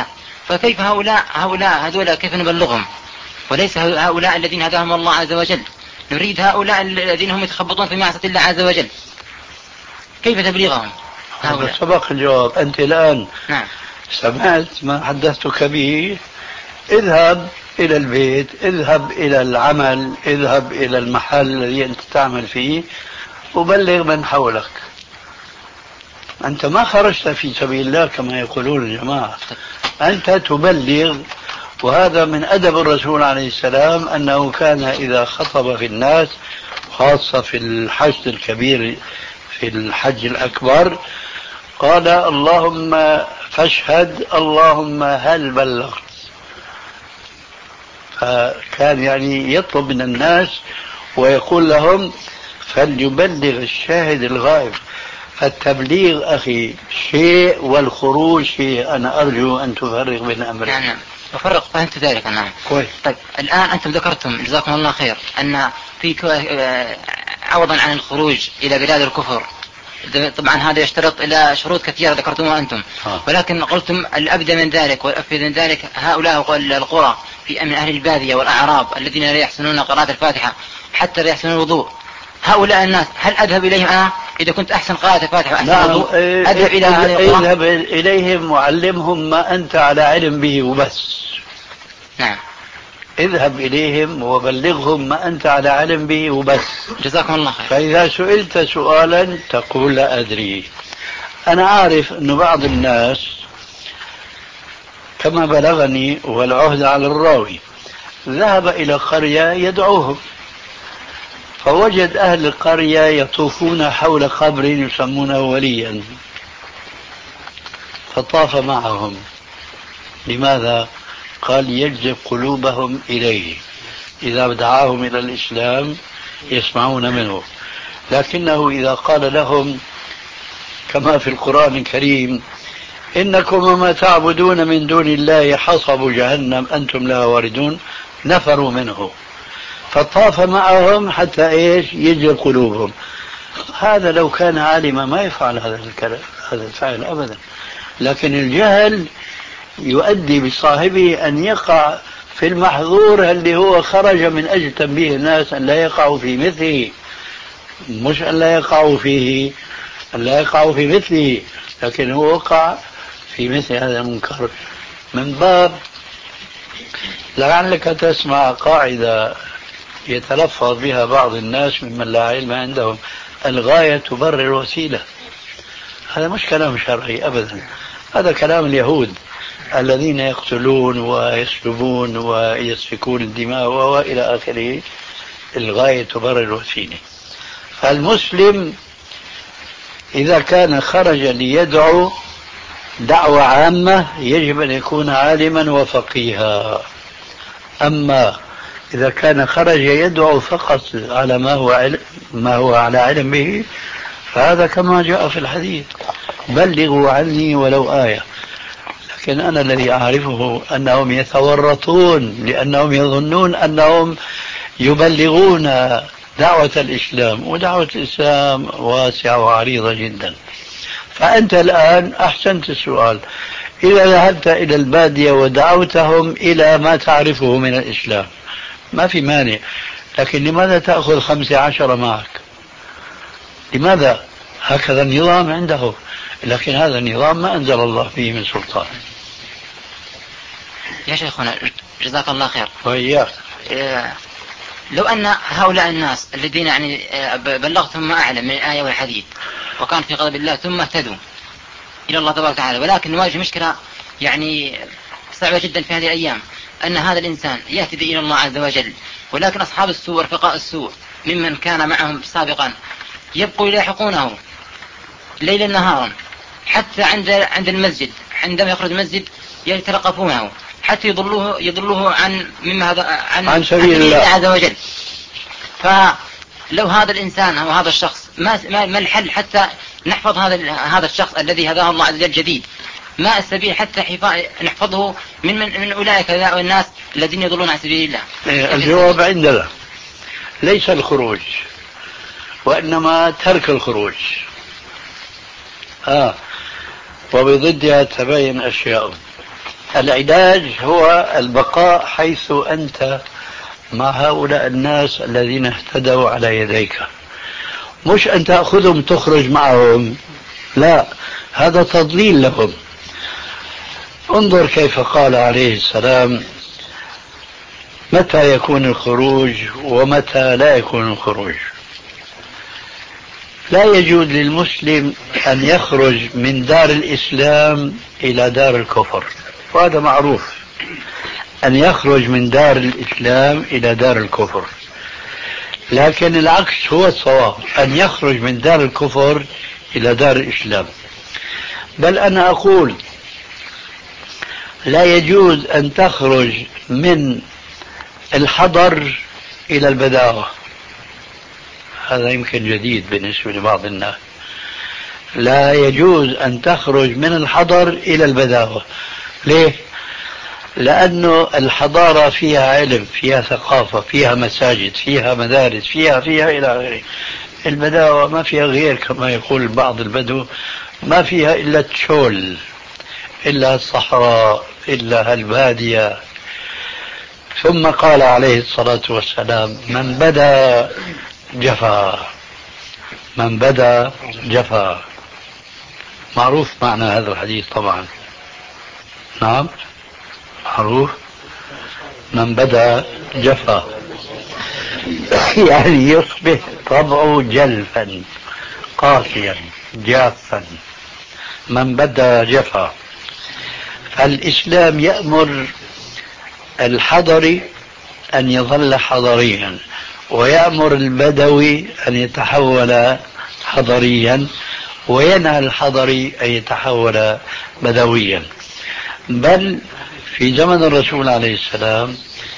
E: فكيف هؤلاء هؤلاء هذولا كيف نبلغهم؟ وليس هؤلاء الذين هداهم الله عز وجل، نريد هؤلاء الذين هم يتخبطون في معصية الله عز وجل، كيف تبليغهم؟
D: هذا سبق الجواب. أنت الآن
E: نعم.
D: سمعت ما حدثتك به. اذهب إلى البيت، اذهب إلى العمل، اذهب إلى المحل الذي أنت تعمل فيه وبلغ من حولك. أنت ما خرجت في سبيل الله كما يقولون الجماعة، أنت تبلغ. وهذا من أدب الرسول عليه السلام أنه كان إذا خطب في الناس خاصة في الحج الكبير في الحج الأكبر قال اللهم فاشهد اللهم هل بلغت. فكان يعني يطلب من الناس ويقول لهم فليبلغ الشاهد الغائب. فالتبليغ أخي شيء والخروج شيء. أنا أرجو أن تفرق بين أمرين.
E: نعم نعم أفرق، فهمت ذلك. نعم
D: كويس.
E: طيب الآن أنتم ذكرتم جزاكم الله خير أن في عوضا عن الخروج إلى بلاد الكفر، طبعا هذا يشترط إلى شروط كثيرة ذكرتموها أنتم، ولكن قلتم الأبدى من ذلك والأفيد من ذلك هؤلاء القرى في من أهل البادية والأعراب الذين لا يحسنون قراءة الفاتحة حتى لا يحسنون الوضوء. هؤلاء الناس هل أذهب إليهم أنا إذا كنت أحسن قراءة الفاتحة وأحسن
D: نعم.
E: الوضوء؟ أذهب إلى هذه القرى؟
D: اذهب إليهم وعلمهم ما أنت على علم به وبس.
E: نعم.
D: اذهب إليهم وبلغهم ما أنت على علم به وبس.
E: جزاكم الله خير.
D: فإذا سئلت سؤالا تقول لا أدري. أنا أعرف أن بعض الناس كما بلغني والعهد على الراوي ذهب إلى قرية يدعوهم فوجد أهل القرية يطوفون حول قبر يسمونه وليا فطاف معهم. لماذا؟ قال يجذب قلوبهم إليه، إذا دعاهم إلى الإسلام يسمعون منه. لكنه إذا قال لهم كما في القرآن الكريم إنكم وما تعبدون من دون الله حصب جهنم أنتم لها واردون، نفروا منه فطاف معهم حتى إيش يجذب قلوبهم. هذا لو كان عالما ما يفعل هذا الكلام هذا الفعل أبدا، لكن الجهل يؤدي بصاحبه أن يقع في المحظور اللي هو خرج من أجل تنبيه الناس أن لا يقعوا في مثله، مش أن لا يقعوا فيه، أن لا يقعوا في مثله، لكن هو وقع في مثل هذا المنكر. من باب لعلك تسمع قاعدة يتلفظ بها بعض الناس ممن لا علم عندهم: الغاية تبرر الوسيلة. هذا مش كلام شرعي أبدا، هذا كلام اليهود الذين يقتلون ويسلبون ويسفكون الدماء وإلى آخره. الغاية تبرر الوسيلة. فالمسلم إذا كان خرج ليدعو دعوة عامة يجب أن يكون عالما وفقيها. أما إذا كان خرج يدعو فقط على ما هو علم ما هو على علم به فهذا كما جاء في الحديث: بلغوا عني ولو آية. لكن أنا الذي أعرفه أنهم يتورطون لأنهم يظنون أنهم يبلغون دعوة الإسلام، ودعوة الإسلام واسعة وعريضة جدا. فأنت الآن أحسنت السؤال، إذا ذهبت إلى البادية ودعوتهم إلى ما تعرفه من الإسلام ما في مانع، لكن لماذا تأخذ خمسة عشر معك؟ لماذا؟ هكذا النظام عنده، لكن هذا النظام ما أنزل الله فيه من سلطان.
E: يا شيخنا جزاك الله خير.
D: وإياك.
E: لو أن هؤلاء الناس الذين يعني بلغتهم ما أعلم من الآية والحديث وكان في غضب الله ثم اهتدوا إلى الله تبارك وتعالى، ولكن نواجه مشكلة يعني صعبة جدا في هذه الأيام، أن هذا الإنسان يهتدي إلى الله عز وجل، ولكن أصحاب السوء ورفقاء السوء ممن كان معهم سابقا يبقوا يلاحقونه ليلا نهارا، حتى عند عند المسجد عندما يخرج المسجد يتلقفونه حتى يضلوه يضلوه عن مما هذا عن,
D: عن سبيل الله
E: عز وجل. فلو هذا الإنسان أو هذا الشخص ما ما الحل حتى نحفظ هذا هذا الشخص الذي هداه الله عز وجل جديد؟ ما السبيل حتى نحفظه من من, من أولئك الناس الذين يضلون عن سبيل الله؟
D: الجواب عندنا ليس الخروج وإنما ترك الخروج. آه وبضدها تبين أشياء. العلاج هو البقاء حيث أنت مع هؤلاء الناس الذين اهتدوا على يديك، مش أن تأخذهم تخرج معهم، لا، هذا تضليل لهم. انظر كيف قال عليه السلام: متى يكون الخروج ومتى لا يكون الخروج. لا يجوز للمسلم أن يخرج من دار الإسلام إلى دار الكفر، وهذا معروف، أن يخرج من دار الإسلام إلى دار الكفر. لكن العكس هو الصواب، أن يخرج من دار الكفر إلى دار الإسلام. بل أنا أقول لا يجوز أن تخرج من الحضر إلى البداوة، هذا يمكن جديد بالنسبة لبعض الناس. لا يجوز أن تخرج من الحضر إلى البداوة. ليه؟ لأنه الحضارة فيها علم، فيها ثقافة، فيها مساجد، فيها مدارس، فيها فيها إلى آخره. البداوة ما فيها غير، كما يقول بعض البدو، ما فيها إلا التشول، إلا الصحراء، إلا البادية. ثم قال عليه الصلاة والسلام: من بدا جفا، من بدا جفا. معروف معنى هذا الحديث طبعا، نعم معروف، من بدا جفا يعني يصبح طبعه جلفا قاسيا جافا. من بدا جفا. فالإسلام يأمر الحضري أن يظل حضريا، ويأمر البدوي أن يتحول حضريا، وينهى الحضري أن يتحول بدويا. بل في زمن الرسول عليه السلام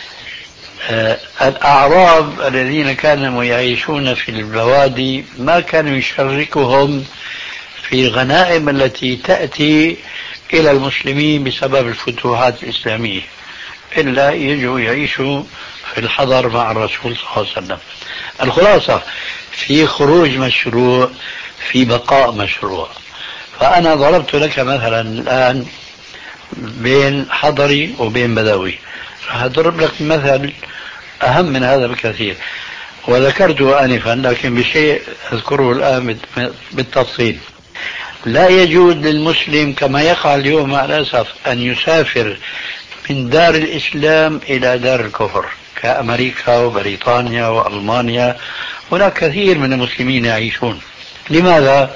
D: الأعراب الذين كانوا يعيشون في البوادي ما كانوا يشركهم في الغنائم التي تأتي إلى المسلمين بسبب الفتوحات الإسلامية، إلا يجوا يعيشوا في الحضر مع الرسول صلى الله عليه وسلم. الخلاصة في خروج مشروع، في بقاء مشروع. فأنا ضربت لك مثلا الآن بين حضري وبين بدوي، راح أضرب لك مثل أهم من هذا بكثير، وذكرته آنفا لكن بشيء أذكره الآن بالتفصيل. لا يجوز للمسلم كما يقع اليوم مع الأسف أن يسافر من دار الإسلام إلى دار الكفر كأمريكا وبريطانيا وألمانيا. هناك كثير من المسلمين يعيشون. لماذا؟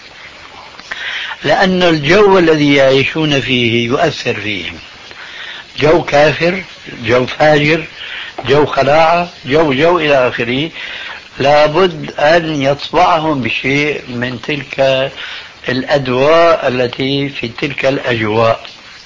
D: لأن الجو الذي يعيشون فيه يؤثر فيهم. جو كافر، جو فاجر، جو خلاعة، جو جو إلى آخره. لابد أن يطبعهم بشيء من تلك الأدواء التي في تلك الأجواء.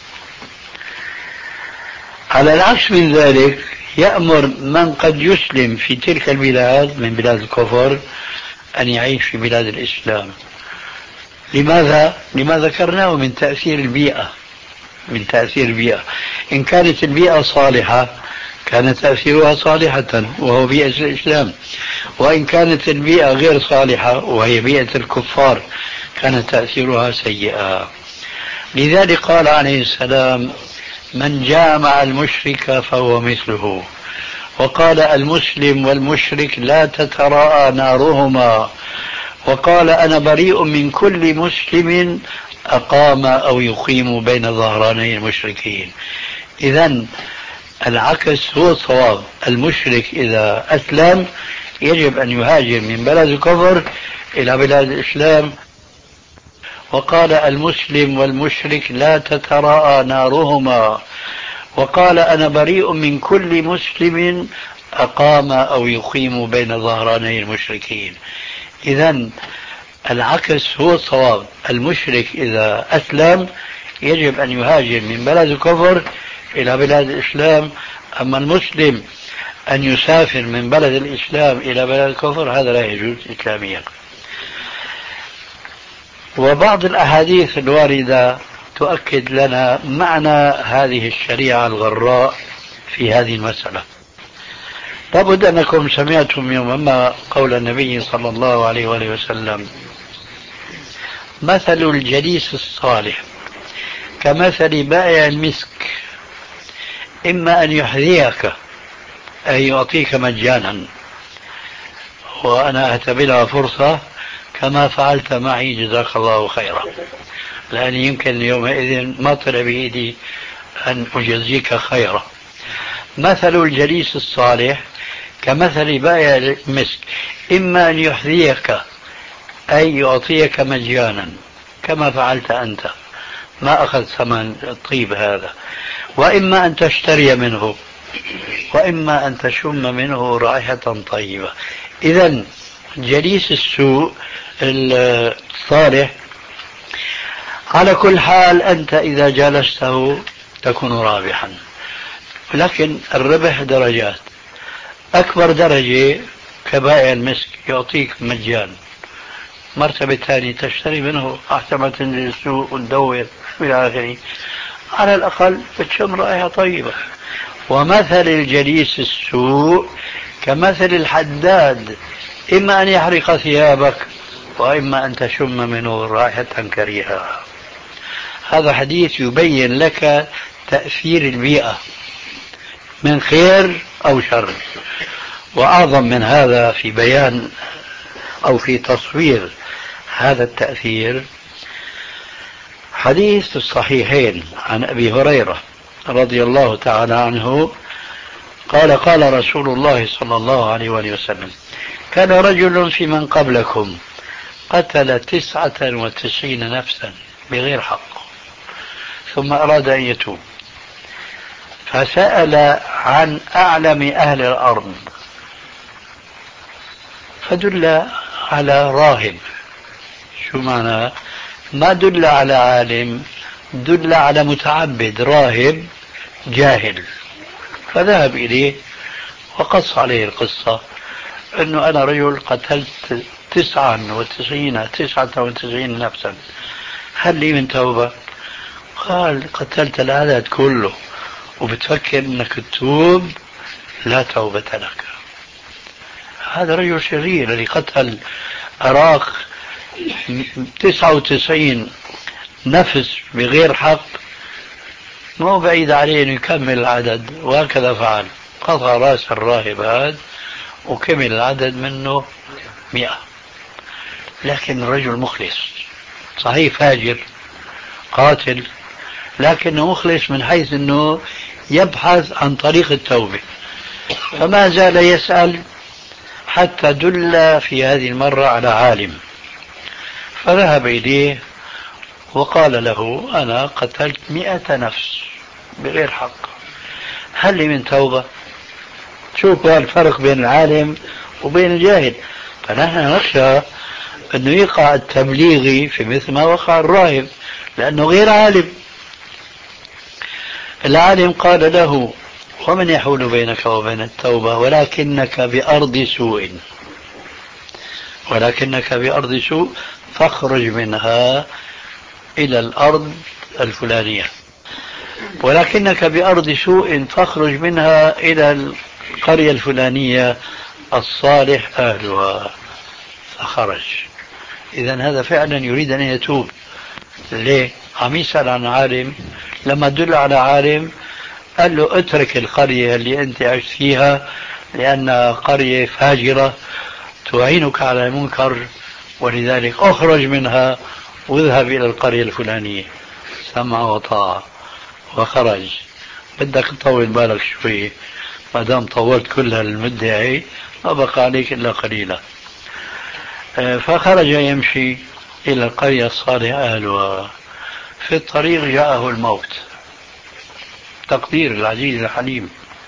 D: على العكس من ذلك يأمر من قد يسلم في تلك البلاد من بلاد الكفر أن يعيش في بلاد الإسلام. لماذا؟ لما ذكرناه من تأثير البيئة، من تأثير البيئة. إن كانت البيئة صالحة كان تأثيرها صالحة وهو بيئة الإسلام، وإن كانت البيئة غير صالحة وهي بيئة الكفار كان تأثيرها سيئا. لذلك قال عليه السلام: من جامع المشرك فهو مثله. وقال: المسلم والمشرك لا تتراءى نارهما. وقال: أنا بريء من كل مسلم أقام أو يقيم بين ظهراني المشركين. إذن العكس هو الصواب. المشرك إذا أسلم يجب أن يهاجر من بلد الكفر إلى بلاد الإسلام. وقال: المسلم والمشرك لا تتراءى نارهما. وقال: أنا بريء من كل مسلم أقام أو يقيم بين ظهراني المشركين. إذن العكس هو الصواب. المشرك إذا أسلم يجب أن يهاجر من بلد الكفر إلى بلاد الإسلام. أما المسلم أن يسافر من بلد الإسلام إلى بلد الكفر هذا لا يجوز إسلاميا. وبعض الأحاديث الواردة تؤكد لنا معنى هذه الشريعة الغراء في هذه المسألة. لابد أنكم سمعتم يوما ما قول النبي صلى الله عليه وآله وسلم: مثل الجليس الصالح كمثل بائع المسك، إما أن يحذيك أي يعطيك مجانا، وأنا أعتبرها فرصة كما فعلت معي جزاك الله خيرا، لأني يمكن يومئذ ما طلع بإيدي أن أجزيك خيرا. مثل الجليس الصالح كمثل بائع المسك، إما أن يحذيك أي يعطيك مجانا كما فعلت أنت، ما أخذ ثمن الطيب هذا، وإما أن تشتري منه، وإما أن تشم منه رائحة طيبة. إذن جليس السوء الصالح على كل حال أنت إذا جالسته تكون رابحا، لكن الربح درجات. أكبر درجة كبائع المسك يعطيك مجان، مرتبة ثانية تشتري منه أحسن ما تنزل السوق وتدور إلى آخره، على الأقل تشم رائحة طيبة. ومثل الجليس السوء كمثل الحداد، إما أن يحرق ثيابك وإما أن تشم منه رائحة كريهة. هذا حديث يبين لك تأثير البيئة من خير أو شر. وأعظم من هذا في بيان أو في تصوير هذا التأثير حديث الصحيحين عن أبي هريرة رضي الله تعالى عنه قال قال رسول الله صلى الله عليه وآله وسلم: كان رجل في من قبلكم قتل تسعة وتسعين نفسا بغير حق، ثم أراد أن يتوب، فسأل عن أعلم أهل الأرض فدل على راهب. شو معنى؟ ما دل على عالم، دل على متعبد راهب جاهل، فذهب إليه وقص عليه القصة أنه أنا رجل قتلت تسعة وتسعين تسعة وتسعين نفسا، هل لي من توبة؟ قال: قتلت العدد كله وبتفكر أنك تتوب؟ لا توبة لك. هذا رجل شرير الذي قتل أراق تسعة وتسعين نفس بغير حق، مو بعيد عليه أن يكمل العدد، وهكذا فعل، قطع رأس الراهب هذا وكمل العدد منه مئة. لكن الرجل مخلص، صحيح فاجر قاتل، لكنه مخلص من حيث أنه يبحث عن طريق التوبة، فما زال يسأل حتى دل في هذه المرة على عالم، فذهب إليه وقال له: أنا قتلت مئة نفس بغير حق، هل لي من توبة؟ شوفوا الفرق بين العالم وبين الجاهل. فنحن نخشى أنه يقع التبليغي في مثل ما وقع الراهب، لأنه غير عالم. العالم قال له: ومن يحول بينك وبين التوبة؟ ولكنك بأرض سوء، ولكنك بأرض سوء فاخرج منها إلى الأرض الفلانية، ولكنك بأرض سوء فاخرج منها إلى القرية الفلانية الصالح أهلها، فخرج. إذن هذا فعلا يريد أن يتوب. ليه؟ عم يسأل عن عالم، لما دل على عالم قال له: اترك القرية اللي أنت عشت فيها لأنها قرية فاجرة تعينك على المنكر، ولذلك اخرج منها واذهب إلى القرية الفلانية. سمع وطاعة وخرج. بدك تطول بالك شوي، ما دام طولت كل هالمدة هي ما بقى عليك إلا قليلا. فخرج يمشي إلى القرية الصالحة أهلها، في الطريق جاءه الموت، تقدير العزيز الحليم،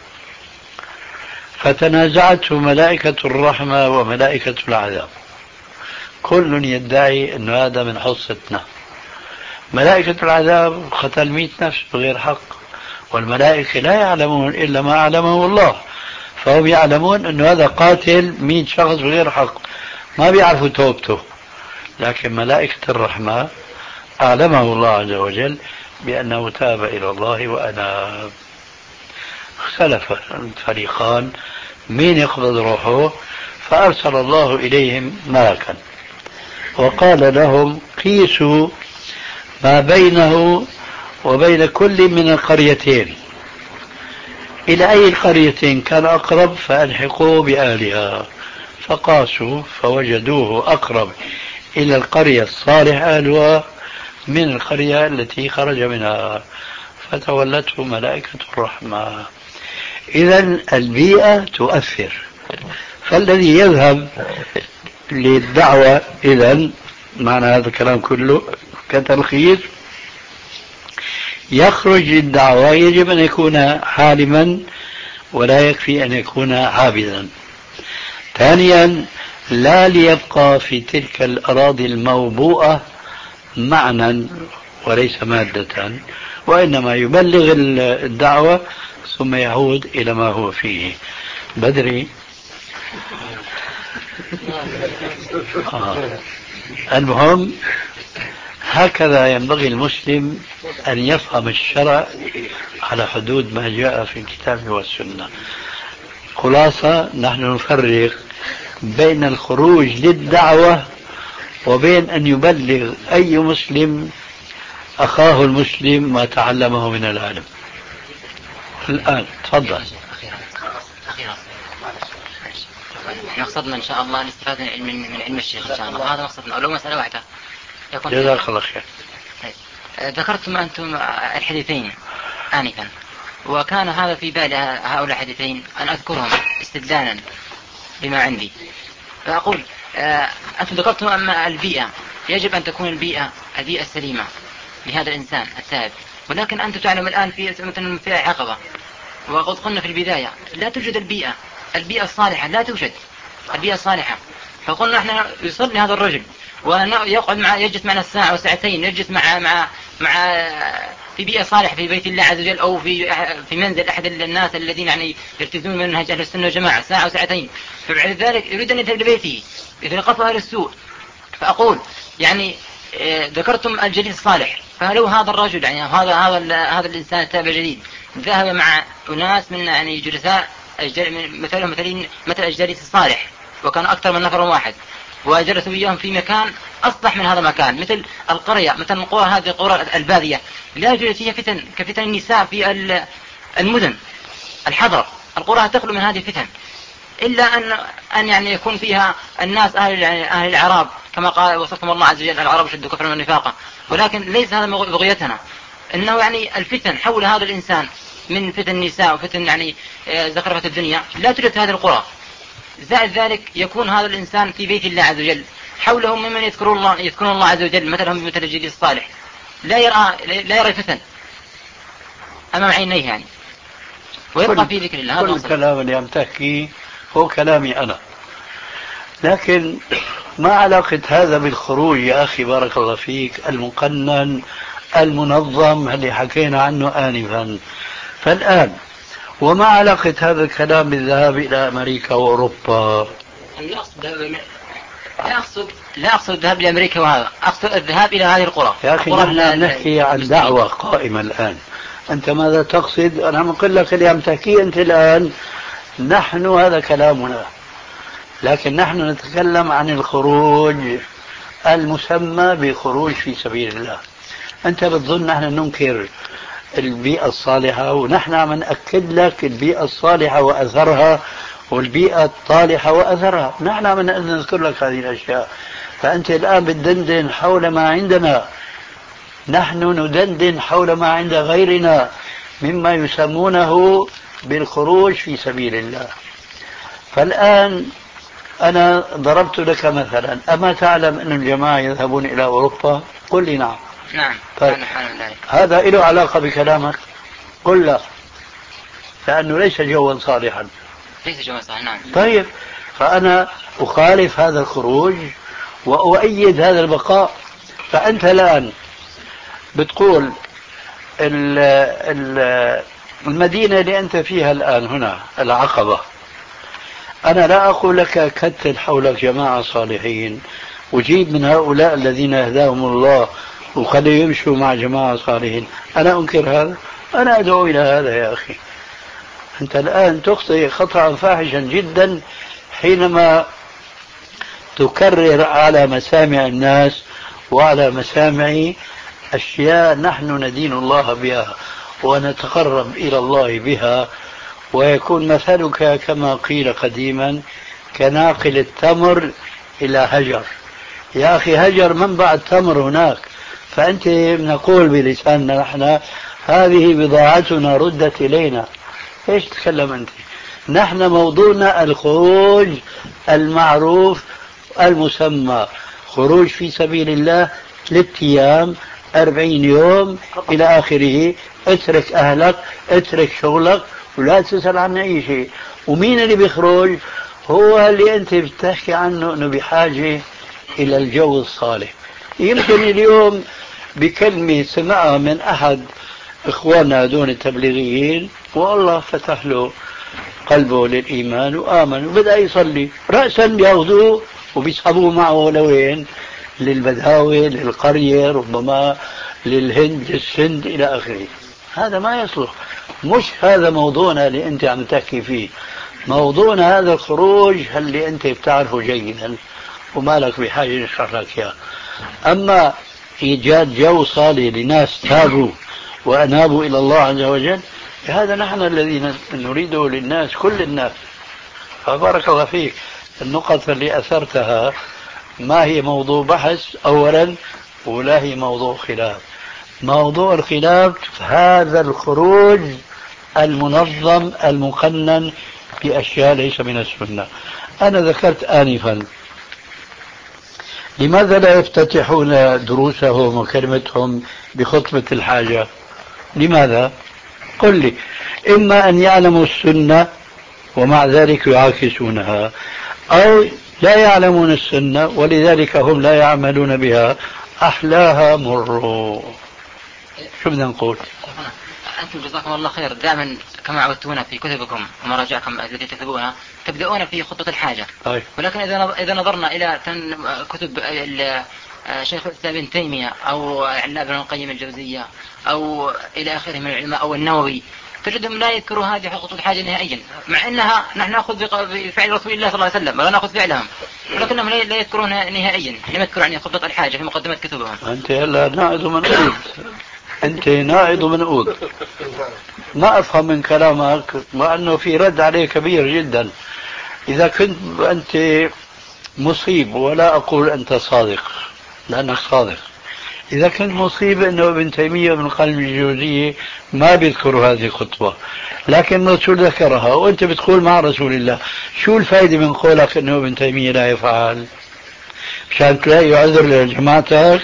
D: فتنازعته ملائكة الرحمة وملائكة العذاب، كل يدعي أن هذا من حصتنا. ملائكة العذاب قتل مئة نفس بغير حق، والملائكة لا يعلمون إلا ما علمه الله، فهم يعلمون أن هذا قاتل مئة شخص بغير حق، ما بيعرفوا توبته. لكن ملائكة الرحمة أعلمه الله عز وجل بأنه تاب إلى الله وأناب. اختلف الفريقان مين يقبض روحه، فأرسل الله إليهم ملكا وقال لهم: قيسوا ما بينه وبين كل من القريتين، إلى أي القريتين كان أقرب فألحقوه بأهلها، فقاسوا فوجدوه أقرب إلى القرية الصالح أهلها من القرية التي خرج منها، فتولته ملائكة الرحمة. إذن البيئة تؤثر، فالذي يذهب للدعوة إذن معنى هذا الكلام كله كتلخيص، يخرج للدعوة يجب أن يكون عالما ولا يكفي أن يكون عابدا. ثانيا، لا ليبقى في تلك الأراضي الموبوءة معنى وليس مادة، وإنما يبلغ الدعوة ثم يعود إلى ما هو فيه. بدري آه. المهم هكذا ينبغي المسلم أن يفهم الشرع على حدود ما جاء في الكتاب والسنة. خلاصة، نحن نفرق بين الخروج للدعوة وبين أن يبلغ أي مسلم أخاه المسلم ما تعلمه من العلم. الآن تفضل.
E: أخيرا نقصدنا إن شاء الله الاستفادة من من علم الشيخ إن شاء الله، هذا مقصدنا. ولو مسألة واحدة يكون.
D: جزاك الله خير.
E: ذكرتم أنتم الحديثين آنفا، وكان هذا في بالي هؤلاء الحديثين أن أذكرهم استدلالا بما عندي. فأقول أنتم ذكرتم أن البيئة يجب أن تكون البيئة البيئة السليمة لهذا الإنسان التائب، ولكن أنتم تعلم الآن في مثلا في عقبة، وقد قلنا في البداية لا توجد البيئة البيئة الصالحة، لا توجد البيئة الصالحة. فقلنا احنا يصلي هذا الرجل ويقعد مع يجلس معنا ساعة وساعتين، يجلس مع مع مع في بيئة صالحة في بيت الله عز وجل أو في في منزل أحد الناس الذين يعني يلتزمون من منهج أهل السنة والجماعة ساعة وساعتين، فبعد ذلك يريد أن يذهب لبيته يتلقفه أهل السوء. فأقول يعني ذكرتم الجليس الصالح، فلو هذا الرجل يعني هذا هذا هذا الإنسان التابع الجديد ذهب مع أناس من يعني جلساء مثلهم مثلين مثل الجليس الصالح، وكان أكثر من نفر واحد، وجلسوا إياهم في مكان أصلح من هذا المكان، مثل القرية مثل القرى هذه القرى البادية لا يوجد فيها فتن كفتن النساء في المدن الحضر. القرى تخلو من هذه الفتن، إلا أن أن يعني يكون فيها الناس أهل يعني أهل الأعراب كما قال وصفهم الله عز وجل الأعراب شد كفرا والنفاق، ولكن ليس هذا بغيتنا. إنه يعني الفتن حول هذا الإنسان من فتن النساء وفتن يعني زخرفة الدنيا لا توجد في هذه القرى. زائد ذلك يكون هذا الإنسان في بيت الله عز وجل حولهم ممن يذكرون الله يذكرون الله عز وجل مثلهم بمثل الجليس الصالح، لا يرى لا يرى فتن أمام عينيه يعني، ويبقى في ذكر الله.
D: كل الكلام اللي عم تحكي هو كلامي أنا، لكن ما علاقة هذا بالخروج يا أخي بارك الله فيك المقنن المنظم اللي حكينا عنه آنفا؟ فالآن وما علاقة هذا الكلام بالذهاب إلى أمريكا وأوروبا؟
E: لا أقصد لا أقصد لا أقصد الذهاب لأمريكا، وهذا أقصد الذهاب إلى هذه القرى.
D: يا أخي نحن نحكي عن دعوة قائمة الآن، أنت ماذا تقصد؟ أنا عم أقول لك اللي عم تحكيه أنت الآن، نحن هذا كلامنا، لكن نحن نتكلم عن الخروج المسمى بخروج في سبيل الله. أنت بتظن نحن ننكر البيئة الصالحة، ونحن عم نأكد لك البيئة الصالحة وأثرها والبيئة الطالحة وأثرها، نحن عم نذكر لك هذه الأشياء. فأنت الآن بتدندن حول ما عندنا، نحن ندندن حول ما عند غيرنا مما يسمونه بالخروج في سبيل الله. فالآن أنا ضربت لك مثلا، أما تعلم أن الجماعة يذهبون إلى أوروبا؟ قل لي نعم.
E: نعم.
D: طيب. هذا له علاقة بكلامك؟ قل لا، لأنه ليس جوا صالحا.
E: ليس جوا صالحا. نعم.
D: طيب، فأنا أخالف هذا الخروج وأؤيد هذا البقاء. فأنت الآن بتقول ال ال المدينة اللي أنت فيها الآن هنا العقبة، أنا لا أقول لك كتل حولك جماعة صالحين وجيب من هؤلاء الذين هداهم الله وخليه يمشوا مع جماعة صالحين، أنا أنكر هذا؟ أنا أدعو إلى هذا يا أخي. أنت الآن تخطئ خطأ فاحشا جدا حينما تكرر على مسامع الناس وعلى مسامع أشياء نحن ندين الله بها ونتقرب إلى الله بها، ويكون مثلك كما قيل قديما كناقل التمر إلى هجر. يا أخي هجر منبع التمر هناك، فأنت نقول بلساننا نحن هذه بضاعتنا ردت إلينا. إيش تتكلم أنت؟ نحن موضوعنا الخروج المعروف المسمى، خروج في سبيل الله ثلاثة أيام أربعين يوم إلى آخره. اترك أهلك، اترك شغلك، ولا تسأل عن أي شيء. ومين اللي بيخرج؟ هو اللي أنت بتحكي عنه أنه بحاجة إلى الجو الصالح. يمكن اليوم بكلمة سمعها من أحد إخواننا دون التبليغيين والله فتح له قلبه للإيمان وآمن وبدأ يصلي، رأسا بياخذوه وبيسحبوه معه لوين؟ للبداوي، للقرية، ربما للهند، للسند إلى آخره. هذا ما يصلح. مش هذا موضوعنا اللي أنت عم تحكي فيه. موضوعنا هذا الخروج اللي أنت بتعرفه جيدا وما لك بحاجة نشرح لك إياه. أما إيجاد جو صالح لناس تابوا وأنابوا إلى الله عز وجل، هذا نحن الذين نريده للناس، كل الناس. فبارك الله فيك. النقط اللي أثرتها ما هي موضوع بحث أولا، ولا هي موضوع خلاف. موضوع الخلاف هذا الخروج المنظم المقنن بأشياء ليس من السنة. أنا ذكرت آنفا لماذا لا يفتتحون دروسهم وكلمتهم بخطبة الحاجة؟ لماذا؟ قل لي. إما أن يعلموا السنة ومع ذلك يعاكسونها، أو لا يعلمون السنة ولذلك هم لا يعملون بها. أحلاها مروا. شو بدنا نقول؟
E: أنتم جزاكم الله خير دائما كما عودتونا في كتبكم ومراجعكم التي تكتبونها تبدأون في خطة الحاجة.
D: أي.
E: ولكن إذا إذا نظرنا إلى كتب شيخ الإسلام ابن تيمية أو ابن القيم الجوزية أو إلى آخره من العلماء أو النووي، تجدهم لا يذكروا هذه خطة الحاجة نهائيا، مع أنها نحن نأخذ بفعل رسول الله صلى الله عليه وسلم ولا نأخذ فعلهم، ولكنهم لا يذكرونها نهائيا. لم يذكروا عن خطة الحاجة في مقدمة كتبهم.
D: أنت هلا نائض منقود. أنت نائض منقود. ما أفهم من كلامك مع أنه في رد عليه كبير جدا. إذا كنت أنت مصيب، ولا أقول أنت صادق لأنك صادق، إذا كنت مصيب أنه ابن تيمية وابن القيم الجوزية ما بيذكروا هذه الخطبة لكن الرسول ذكرها وأنت بتقول مع رسول الله، شو الفائدة من قولك أنه ابن تيمية لا يفعل؟ مشان تلاقي عذر لجماعتك؟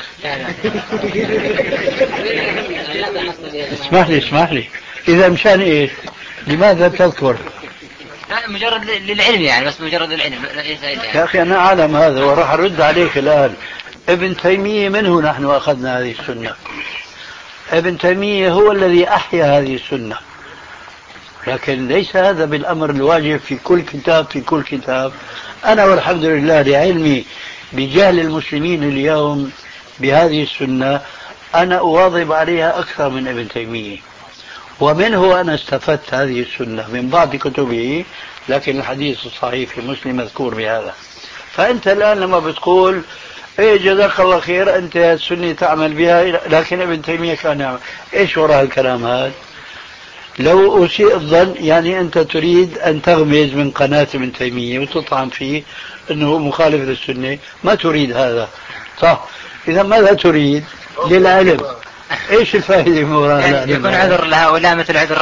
D: اسمح لي اسمح لي إذا مشان إيه؟ لماذا تذكر؟
E: لا مجرد للعلم يعني، بس مجرد للعلم.
D: يا أخي أنا أعلم هذا وراح أرد عليك الآن. ابن تيمية منه نحن أخذنا هذه السنة. ابن تيمية هو الذي أحيا هذه السنة، لكن ليس هذا بالأمر الواجب في كل كتاب في كل كتاب. أنا والحمد لله لعلمي بجهل المسلمين اليوم بهذه السنة أنا أواظب عليها أكثر من ابن تيمية، ومنه أنا استفدت هذه السنة من بعض كتبه، لكن الحديث الصحيح في مسلم مذكور بهذا. فأنت الآن لما بتقول إيه جزاك الله خير أنت السنة تعمل بها لكن ابن تيمية كان يعمل، إيش وراء الكلام هذا؟ لو أسيء الظن يعني أنت تريد أن تغمز من قناة ابن تيمية وتطعن فيه أنه مخالف للسنة، ما تريد هذا صح؟ إذا ماذا تريد؟ للعلم. ايش الفائدة من وراء
E: يعني يكون عذر لهؤلاء مثل عذر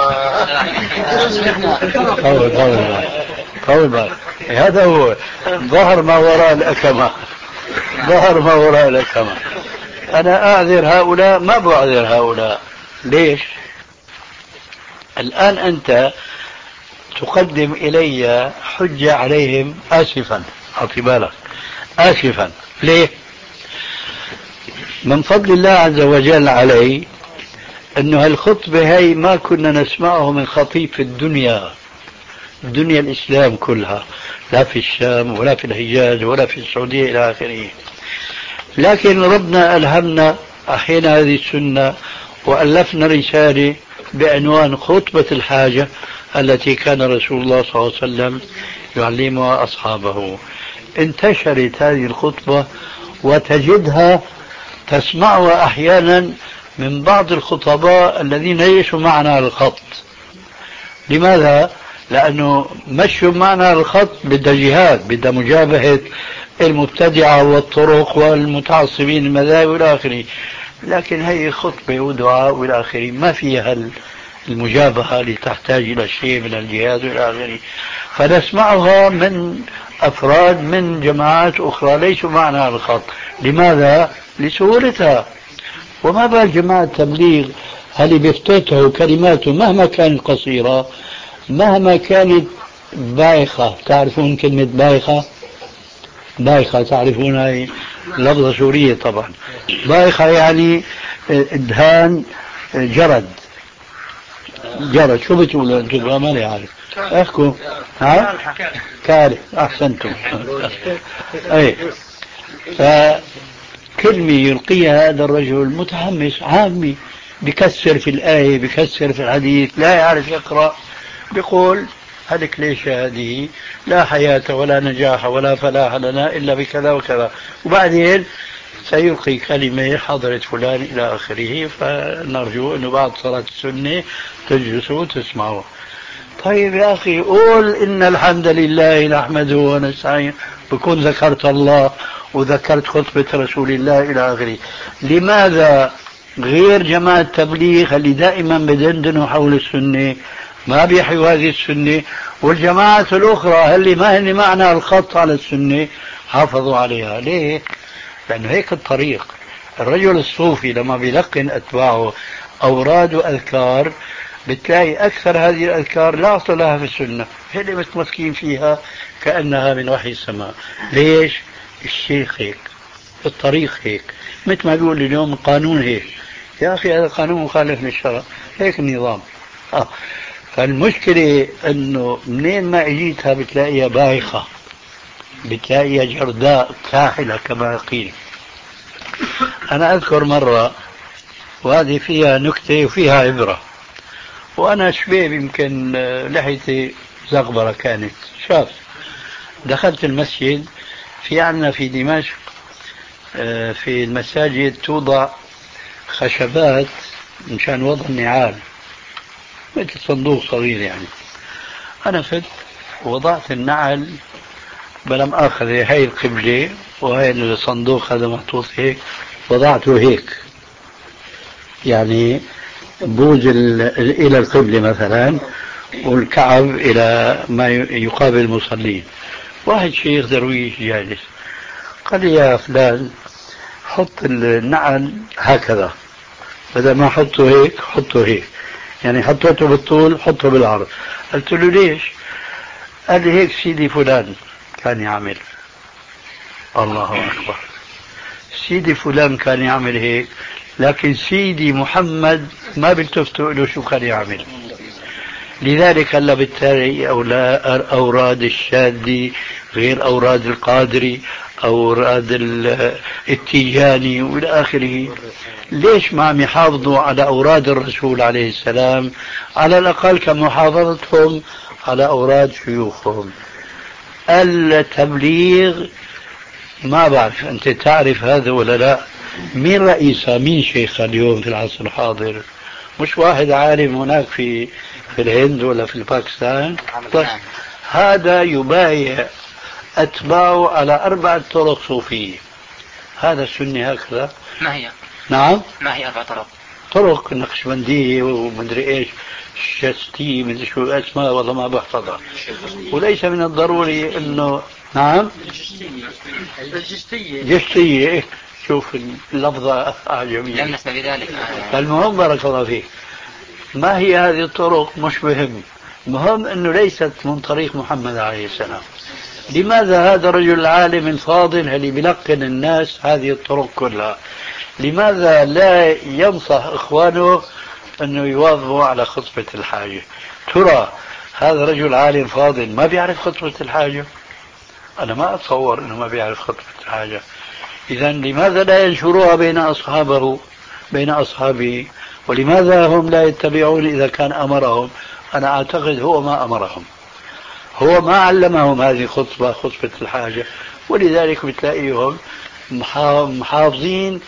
D: قول قول قول بقى. هذا هو ظهر ما وراء الأكمة، ظهر ما وراء الأكمة. أنا أعذر هؤلاء ما بعذر هؤلاء. ليش؟ الآن أنت تقدم إلي حجة عليهم آسفا، أعطي بالك آسفا. ليه؟ من فضل الله عز وجل علي أنه هالخطبة هاي ما كنا نسمعه من خطيب في الدنيا، الدنيا الإسلام كلها، لا في الشام ولا في الحجاز ولا في السعودية إلى آخره. لكن ربنا ألهمنا أحيانا هذه السنة وألفنا رسالة بعنوان خطبة الحاجة التي كان رسول الله صلى الله عليه وسلم يعلمها أصحابه. انتشرت هذه الخطبة وتجدها تسمعها أحيانا من بعض الخطباء الذين ليسوا معنا على الخط. لماذا؟ لأنه مشوا معنا على الخط بدها جهاد، بدها مجابهة المبتدعة والطرق والمتعصبين المذاهب والى آخره، لكن هي خطبة ودعاء والى آخره، ما فيها المجابهة اللي تحتاج إلى شيء من الجهاد والى آخره. فنسمعها من أفراد من جماعات أخرى ليسوا معنا على الخط. لماذا؟ لسهولتها. وما بال جماعة تبليغ هل بيفتتحوا كلماته مهما كانت قصيرة، مهما كانت بايخة. تعرفون كلمة بايخة؟ بايخة تعرفون؟ هي لفظة سورية طبعا. بايخة يعني ادهان جرد. جرد شو بتقولوا انتم؟ ما لي عارف. احكوا. ها؟ كاره. احسنتم. اي فكلمة يلقيها هذا الرجل متحمس عامي، بكسر في الآية، بكسر في الحديث، لا يعرف يقرأ، بيقول هلك ليش هذه لا حياة ولا نجاح ولا فلاح لنا إلا بكذا وكذا، وبعدين سيلقي كلمة حضرة فلان إلى آخره. فنرجو أنه بعد صلاة السنة تجلسوا وتسمعوا. طيب يا أخي قول إن الحمد لله نحمده ونستعين، بكون ذكرت الله وذكرت خطبة رسول الله إلى آخره. لماذا غير جماعة التبليغ اللي دائما بدندنوا حول السنة ما بيحيوا هذه السنة، والجماعات الأخرى اللي ما هن معنا الخط على السنة حافظوا عليها؟ ليه؟ لأنه هيك الطريق. الرجل الصوفي لما بيلقن أتباعه أوراد وأذكار بتلاقي أكثر هذه الأذكار لا أصل لها في السنة، هن متمسكين فيها كأنها من وحي السماء. ليش؟ الشيخ هيك، الطريق هيك، مثل ما بيقول اليوم القانون هيك. يا أخي هذا قانون مخالف للشرع، هيك النظام. آه. فالمشكلة أنه منين ما اجيتها بتلاقيها بايخة، بتلاقيها جرداء كاحلة كما قيل. أنا أذكر مرة، وهذه فيها نكتة وفيها عبرة، وأنا شباب يمكن لحيتي زغبرة كانت شاب. دخلت المسجد، في عنا في دمشق في المساجد توضع خشبات مشان وضع النعال، مثل صندوق صغير يعني. أنا فت وضعت النعل بلم آخذ هاي القبلة وهاي الصندوق هذا محطوط هيك، وضعته هيك يعني بوز إلى القبلة مثلا، والكعب إلى ما يقابل المصلين. واحد شيخ درويش جالس قال لي يا فلان حط النعل هكذا، بدل ما حطه هيك حطه هيك، يعني حطيته بالطول حطه بالعرض. قلت له ليش؟ قال لي هيك سيدي فلان كان يعمل. الله أكبر، سيدي فلان كان يعمل هيك، لكن سيدي محمد ما بلتفتوا له شو كان يعمل. لذلك هلا بالتالي أوراد الشاذلي غير أوراد القادري، أوراد التيجاني والى آخره. ليش ما عم يحافظوا على أوراد الرسول عليه السلام على الأقل كمحافظتهم على أوراد شيوخهم؟ التبليغ ما بعرف أنت تعرف هذا ولا لا، مين رئيسها مين شيخها اليوم في العصر الحاضر؟ مش واحد عالم هناك في في الهند ولا في باكستان. طيب هذا يبايع أتباعه على أربعة طرق صوفية. هذا السني هكذا.
E: ما هي؟
D: نعم
E: ما هي أربع طرق؟
D: طرق نقشبندية ومدري إيش شستي مدري شو اسمها والله ما بحفظها. وليس من الضروري إنه نعم الجشتية جشتية. شوف اللفظة أعجمية.
E: لم نسمع بذلك.
D: فالمهم بارك الله فيك، ما هي هذه الطرق مش مهم، مهم أنه ليست من طريق محمد عليه السلام. لماذا هذا الرجل العالم الفاضل اللي بيلقن الناس هذه الطرق كلها، لماذا لا ينصح إخوانه أنه يواظبوا على خطبة الحاجة؟ ترى هذا رجل عالم فاضل ما بيعرف خطبة الحاجة؟ أنا ما أتصور أنه ما بيعرف خطبة الحاجة. إذا لماذا لا ينشروها بين أصحابه بين أصحابه؟ ولماذا هم لا يتبعون إذا كان أمرهم؟ أنا أعتقد هو ما أمرهم، هو ما علمهم هذه خطبة خطبة الحاجة. ولذلك بتلاقيهم محافظين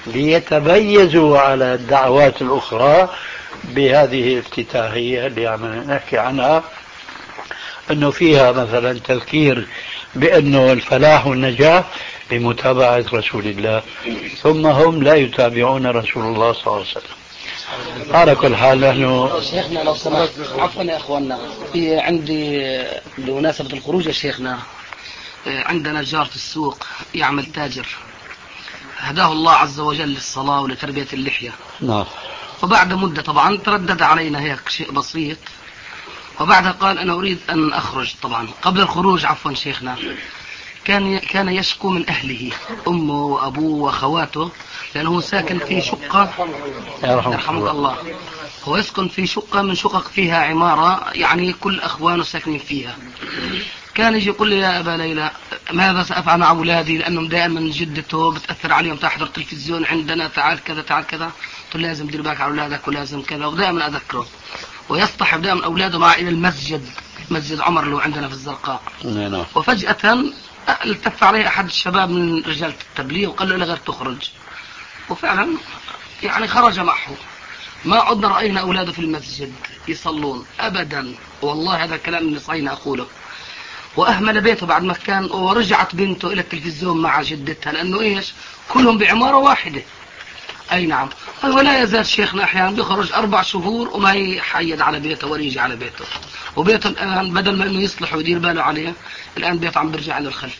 D: ليتميزوا على الدعوات الأخرى بهذه الافتتاحية اللي عم نحكي عنها، أنه فيها مثلا تذكير بأنه الفلاح والنجاح بمتابعة رسول الله، ثم هم لا يتابعون رسول الله صلى الله عليه وسلم. على كل حال نحن
B: شيخنا لو سمحت، عفوا يا اخواننا، في عندي بمناسبة الخروج يا شيخنا، عندنا جار في السوق يعمل تاجر، هداه الله عز وجل للصلاة ولتربية اللحية.
D: نعم.
B: وبعد مدة طبعا تردد علينا هيك شيء بسيط، وبعدها قال أنا أريد أن أخرج. طبعا قبل الخروج عفوا شيخنا كان كان يشكو من أهله، أمه وأبوه وأخواته، لأنه ساكن في شقة يرحمك الله، هو يسكن في شقة من شقق فيها عمارة، يعني كل أخوانه ساكنين فيها. كان يجي يقول لي يا أبا ليلى ماذا سأفعل مع أولادي، لأنهم دائما جدته بتأثر عليهم، تحضر تلفزيون عندنا، تعال كذا تعال كذا، قلت له لازم دير بالك على أولادك ولازم كذا، ودائما أذكره. ويصطحب دائما أولاده معه إلى المسجد، مسجد عمر اللي هو عندنا في الزرقاء. وفجأة التف عليه أحد الشباب من رجال التبليغ وقال له لا غير تخرج، وفعلا يعني خرج معه. ما عدنا رأينا أولاده في المسجد يصلون أبدا، والله هذا الكلام اللي صحيح أقوله. وأهمل بيته بعد ما كان، ورجعت بنته إلى التلفزيون مع جدتها، لأنه إيش كلهم بعمارة واحدة. أي نعم. ولا يزال شيخنا أحيانا بيخرج أربع شهور وما يحيد على بيته ولا يجي على بيته، وبيته الآن بدل ما إنه يصلح ويدير باله عليه، الآن بيته عم بيرجع للخلف.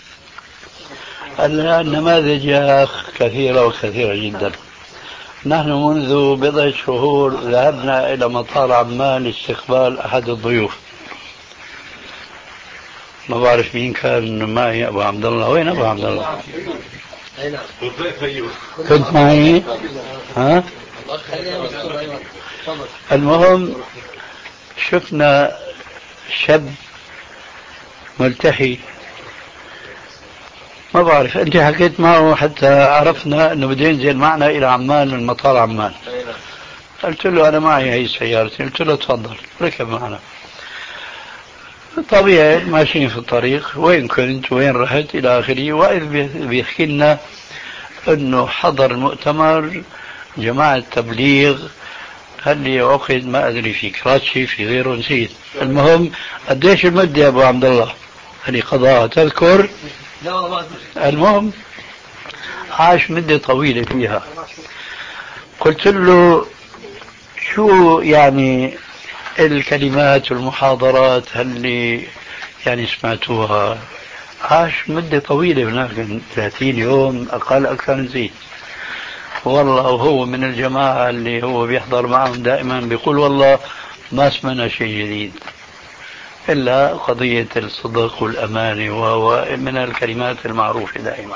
D: النماذج يا أخ كثيرة وكثيرة جدا. نحن منذ بضع شهور ذهبنا إلى مطار عمان لاستقبال أحد الضيوف، ما بعرف مين كان معي، أبو عبد الله. وين أبو عبد الله؟ كنت معي. ها؟ المهم شفنا شاب ملتحي، ما بعرف أنت حكيت معه حتى عرفنا أنه بده ينزل معنا إلى عمان من مطار عمان. قلت له أنا معي هي سيارتي، قلت له تفضل ركب معنا. طبيعي ماشيين في الطريق، وين كنت وين رحت إلى آخره، وإذ بيحكي لنا أنه حضر مؤتمر جماعة تبليغ هل عقد ما أدري في كراتشي في غيره نسيت. المهم قديش المدة يا أبو عبد الله اللي قضاها تذكر؟ المهم عاش مدة طويلة فيها. قلت له شو يعني الكلمات والمحاضرات اللي يعني سمعتوها؟ عاش مدة طويلة هناك، ثلاثين يوم أقل أكثر نزيد. والله وهو من الجماعة اللي هو بيحضر معهم دائما بيقول والله ما سمعنا شيء جديد إلا قضية الصدق والأمانة، وهو من الكلمات المعروفة دائما.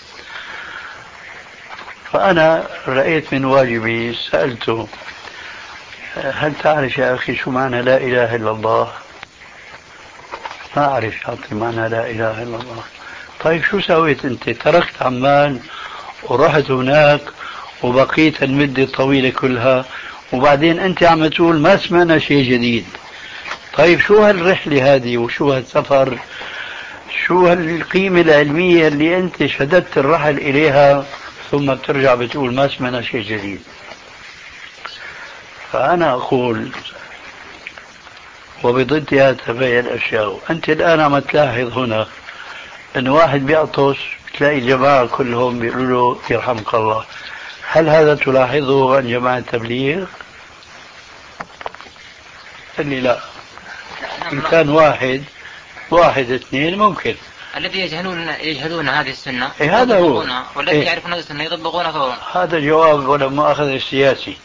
D: فأنا رأيت من واجبي سألته هل تعرف يا أخي شو معنى لا إله إلا الله؟ ما أعرف شاطر معنى لا إله إلا الله. طيب شو سويت أنت؟ تركت عمان ورحت هناك وبقيت المدة الطويلة كلها، وبعدين أنت عم تقول ما سمعنا شيء جديد. طيب شو هالرحلة هذه وشو هالسفر، شو هالقيمة العلمية اللي أنت شددت الرحل إليها ثم بترجع بتقول ما سمعنا شيء جديد؟ فأنا أقول وبضدها تبين الأشياء. أنت الآن عم تلاحظ هنا أن واحد بيعطس تلاقي الجماعة كلهم بيقولوا له يرحمك الله. هل هذا تلاحظه عن جماعة التبليغ؟ اللي لا، إن كان واحد واحد اثنين ممكن.
E: الذي يجهلون يجهلون هذه السنة
D: إيه هذا هو،
E: والذي
D: إيه؟
E: يعرفون هذه السنة يطبقونها فورا.
D: هذا جواب ولا مؤاخذ السياسي.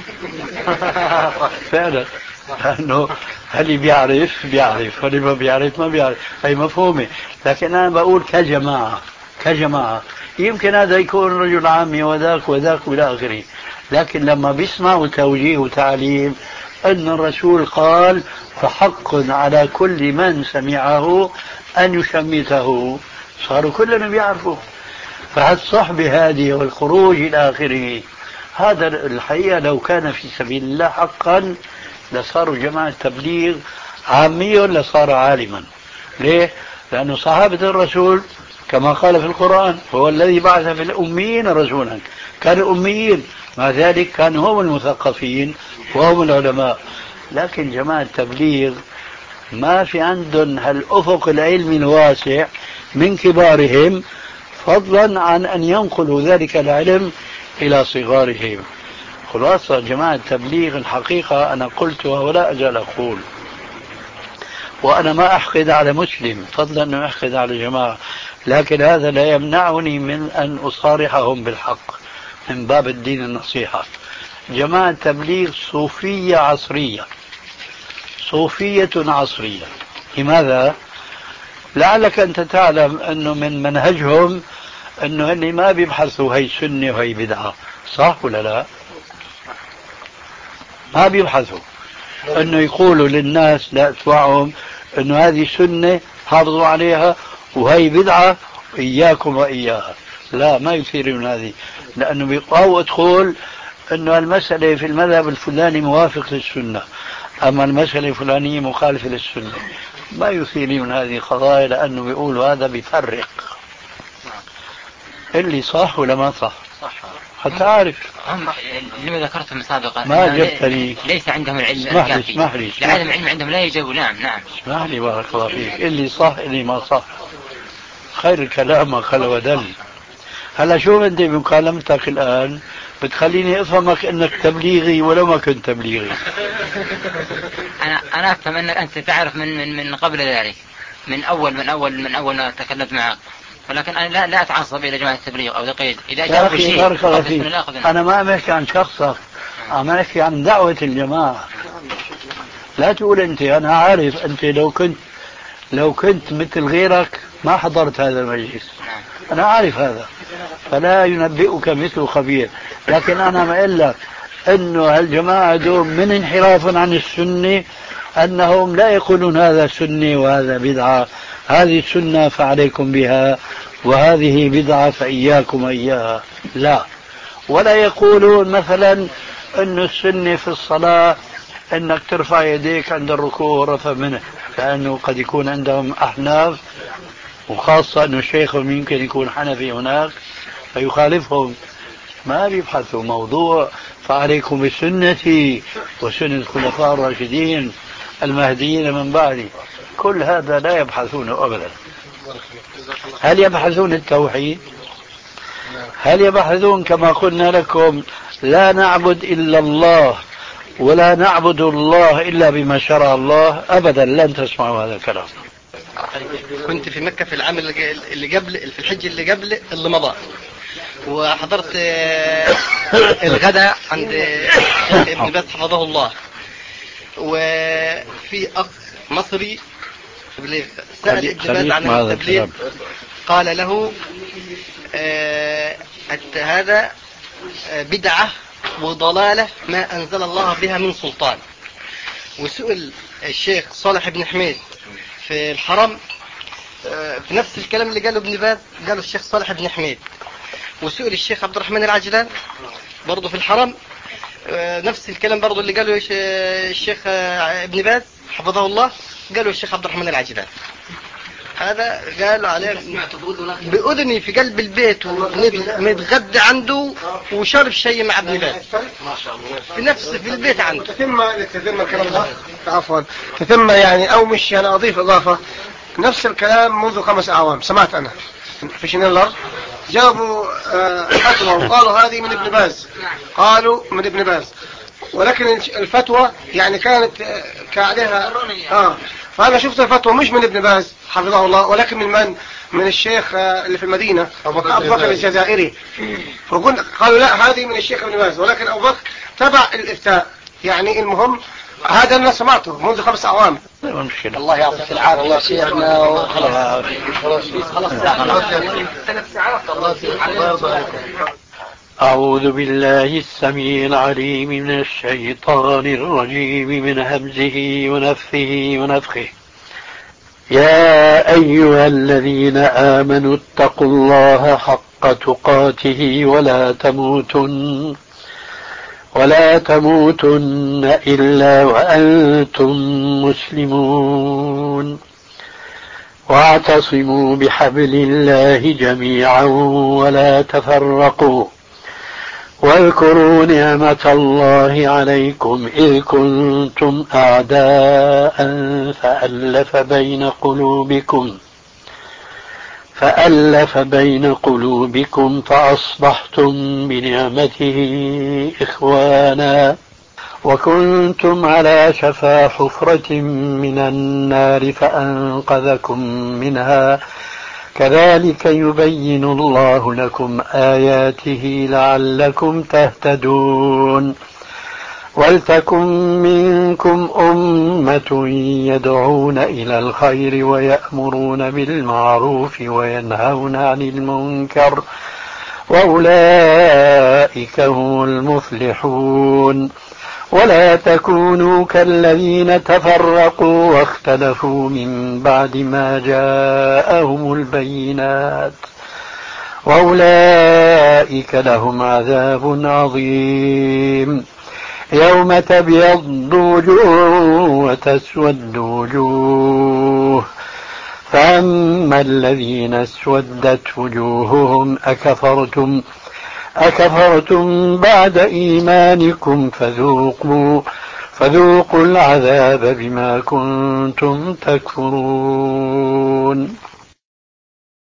D: فعلا، لأنه اللي بيعرف بيعرف واللي ما بيعرف ما بيعرف، هي مفهومة. لكن أنا بقول كجماعة كجماعة يمكن هذا يكون رجل عامي وذاك وذاك وإلى آخره، لكن لما بيسمعوا توجيه وتعليم أن الرسول قال فحق على كل من سمعه أن يشمته، صاروا كلنا بيعرفوا. فهالصحبة هذه والخروج إلى آخره، هذا الحقيقة لو كان في سبيل الله حقا لصاروا جماعة تبليغ عامي لصار عالما. ليه؟ لأنه صحابة الرسول كما قال في القرآن هو الذي بعث في الأميين رسولا. كانوا أميين، مع ذلك كانوا هم المثقفين وهم العلماء. لكن جماعة التبليغ ما في عندهم هالأفق العلمي الواسع من كبارهم، فضلا عن أن ينقلوا ذلك العلم إلى صغارهم. خلاصة جماعة التبليغ الحقيقة أنا قلتها ولا أزال أقول، وأنا ما أحقد على مسلم فضلا أن أحقد على جماعة، لكن هذا لا يمنعني من أن أصارحهم بالحق من باب الدين النصيحة. جماعة التبليغ صوفية عصرية، صوفية عصرية. لماذا؟ لعلك أنت تعلم أنه من منهجهم أنه هني ما بيبحثوا هي سنة وهي بدعة، صح ولا لا؟ ما بيبحثوا أنه يقولوا للناس لا أتبعهم أنه هذه سنة حافظوا عليها وهي بدعة إياكم وإياها. لا، ما يثيرون هذه، لأنه بيقاو أدخل أنه المسألة في المذهب الفلاني موافق للسنة، أما المسألة الفلانية مخالفة للسنة. ما يثيرون هذه القضايا لأنه بيقولوا هذا بيفرق. اللي صح ولا ما صح؟
E: صح.
D: حتى عارف
E: هم لما ذكرتهم سابقا
D: ما جبتني.
E: ليس عندهم العلم
D: اسمح لي
E: الكافي،
D: اسمح لي
E: لعدم العلم عندهم لا يجوا. نعم نعم
D: اسمح لي بارك الله فيك. اللي صح اللي ما صح، خير الكلام ما قل ودل. هلا شوف انت بمكالمتك الان بتخليني افهمك انك تبليغي ولو ما كنت تبليغي.
E: انا انا افهم انك انت تعرف من من من قبل ذلك، من اول من اول من اول ما تكلمت معك، ولكن انا لا لا اتعصب الى جماعه التبليغ او تقييد. اذا جاء شيء
D: بارك الله فيك، انا ما بحكي عن شخصك، انا بحكي عن دعوه الجماعه. لا تقول انت، انا عارف انت لو كنت لو كنت مثل غيرك ما حضرت هذا المجلس، أنا أعرف هذا، فلا ينبئك مثل خبير. لكن أنا ما أقول لك أنه هالجماعة دول من انحراف عن السنة، أنهم لا يقولون هذا سنة وهذا بدعة، هذه سنة فعليكم بها وهذه بدعة فإياكم إياها، لا. ولا يقولون مثلا أن السنة في الصلاة أنك ترفع يديك عند الركوع ورفع منه، لأنه قد يكون عندهم أحناف، وخاصة أنه شيخهم يمكن يكون حنفي هناك فيخالفهم. ما بيبحثوا موضوع فعليكم بسنتي وسنة الخلفاء الراشدين المهديين من بعدي، كل هذا لا يبحثونه أبدا. هل يبحثون التوحيد؟ هل يبحثون كما قلنا لكم لا نعبد إلا الله ولا نعبد الله إلا بما شرع الله؟ أبدا لن تسمعوا هذا الكلام.
B: كنت في مكة في العام اللي قبل في الحج اللي قبل اللي مضى، وحضرت الغداء عند ابن باز حفظه الله، وفي أخ مصري سأل ابن باز عن التبليغ، قال له آه هذا بدعة وضلالة ما أنزل الله بها من سلطان. وسئل الشيخ صالح بن حميد في الحرم في نفس الكلام اللي قاله ابن باز قاله الشيخ صالح بن حميد، وسئل الشيخ عبد الرحمن العجلان برضه في الحرم نفس الكلام برضه اللي قاله الشيخ ابن باز حفظه الله قاله الشيخ عبد الرحمن العجلان. هذا قالوا عليه بأذني في قلب البيت ومتغدى عنده وشرب شيء مع ابن باز في نفس في البيت عنده.
F: تتم تتم الكلام ده عفوا تتم يعني او مش انا اضيف اضافه نفس الكلام منذ خمس اعوام سمعت انا في شنيلر جابوا فتوى وقالوا هذه من ابن باز، قالوا من ابن باز، ولكن الفتوى يعني كانت كعليها اه فأنا شفت الفتوى مش من ابن باز حفظه الله ولكن من من من الشيخ اللي في المدينة أبو بكر الجزائري، فقلنا قالوا لا هذه من الشيخ ابن باز ولكن أبو بكر تبع الإفتاء. يعني المهم هذا أنا سمعته منذ خمس أعوام.
B: الله يعطيك العافية يا شيخنا. وخلاص خلاص ثلاث ساعات. الله
D: أعوذ بالله السميع العليم من الشيطان الرجيم من همزه ونفثه ونفخه. يا أيها الذين آمنوا اتقوا الله حق تقاته ولا تموتن ولا تموتن إلا وأنتم مسلمون. واعتصموا بحبل الله جميعا ولا تفرقوا واذكروا نعمة الله عليكم إذ كنتم أعداء فألف بين قلوبكم فألف بين قلوبكم فأصبحتم بنعمته إخوانا وكنتم على شفا حفرة من النار فأنقذكم منها كذلك يبين الله لكم آياته لعلكم تهتدون ولتكن منكم أمة يدعون إلى الخير ويأمرون بالمعروف وينهون عن المنكر وأولئك هم المفلحون ولا تكونوا كالذين تفرقوا واختلفوا من بعد ما جاءهم البينات وأولئك لهم عذاب عظيم يوم تبيض وجوه وتسود وجوه فأما الذين اسودت وجوههم أكفرتم أكفرتم بعد إيمانكم فذوقوا فذوقوا العذاب بما كنتم تكفرون.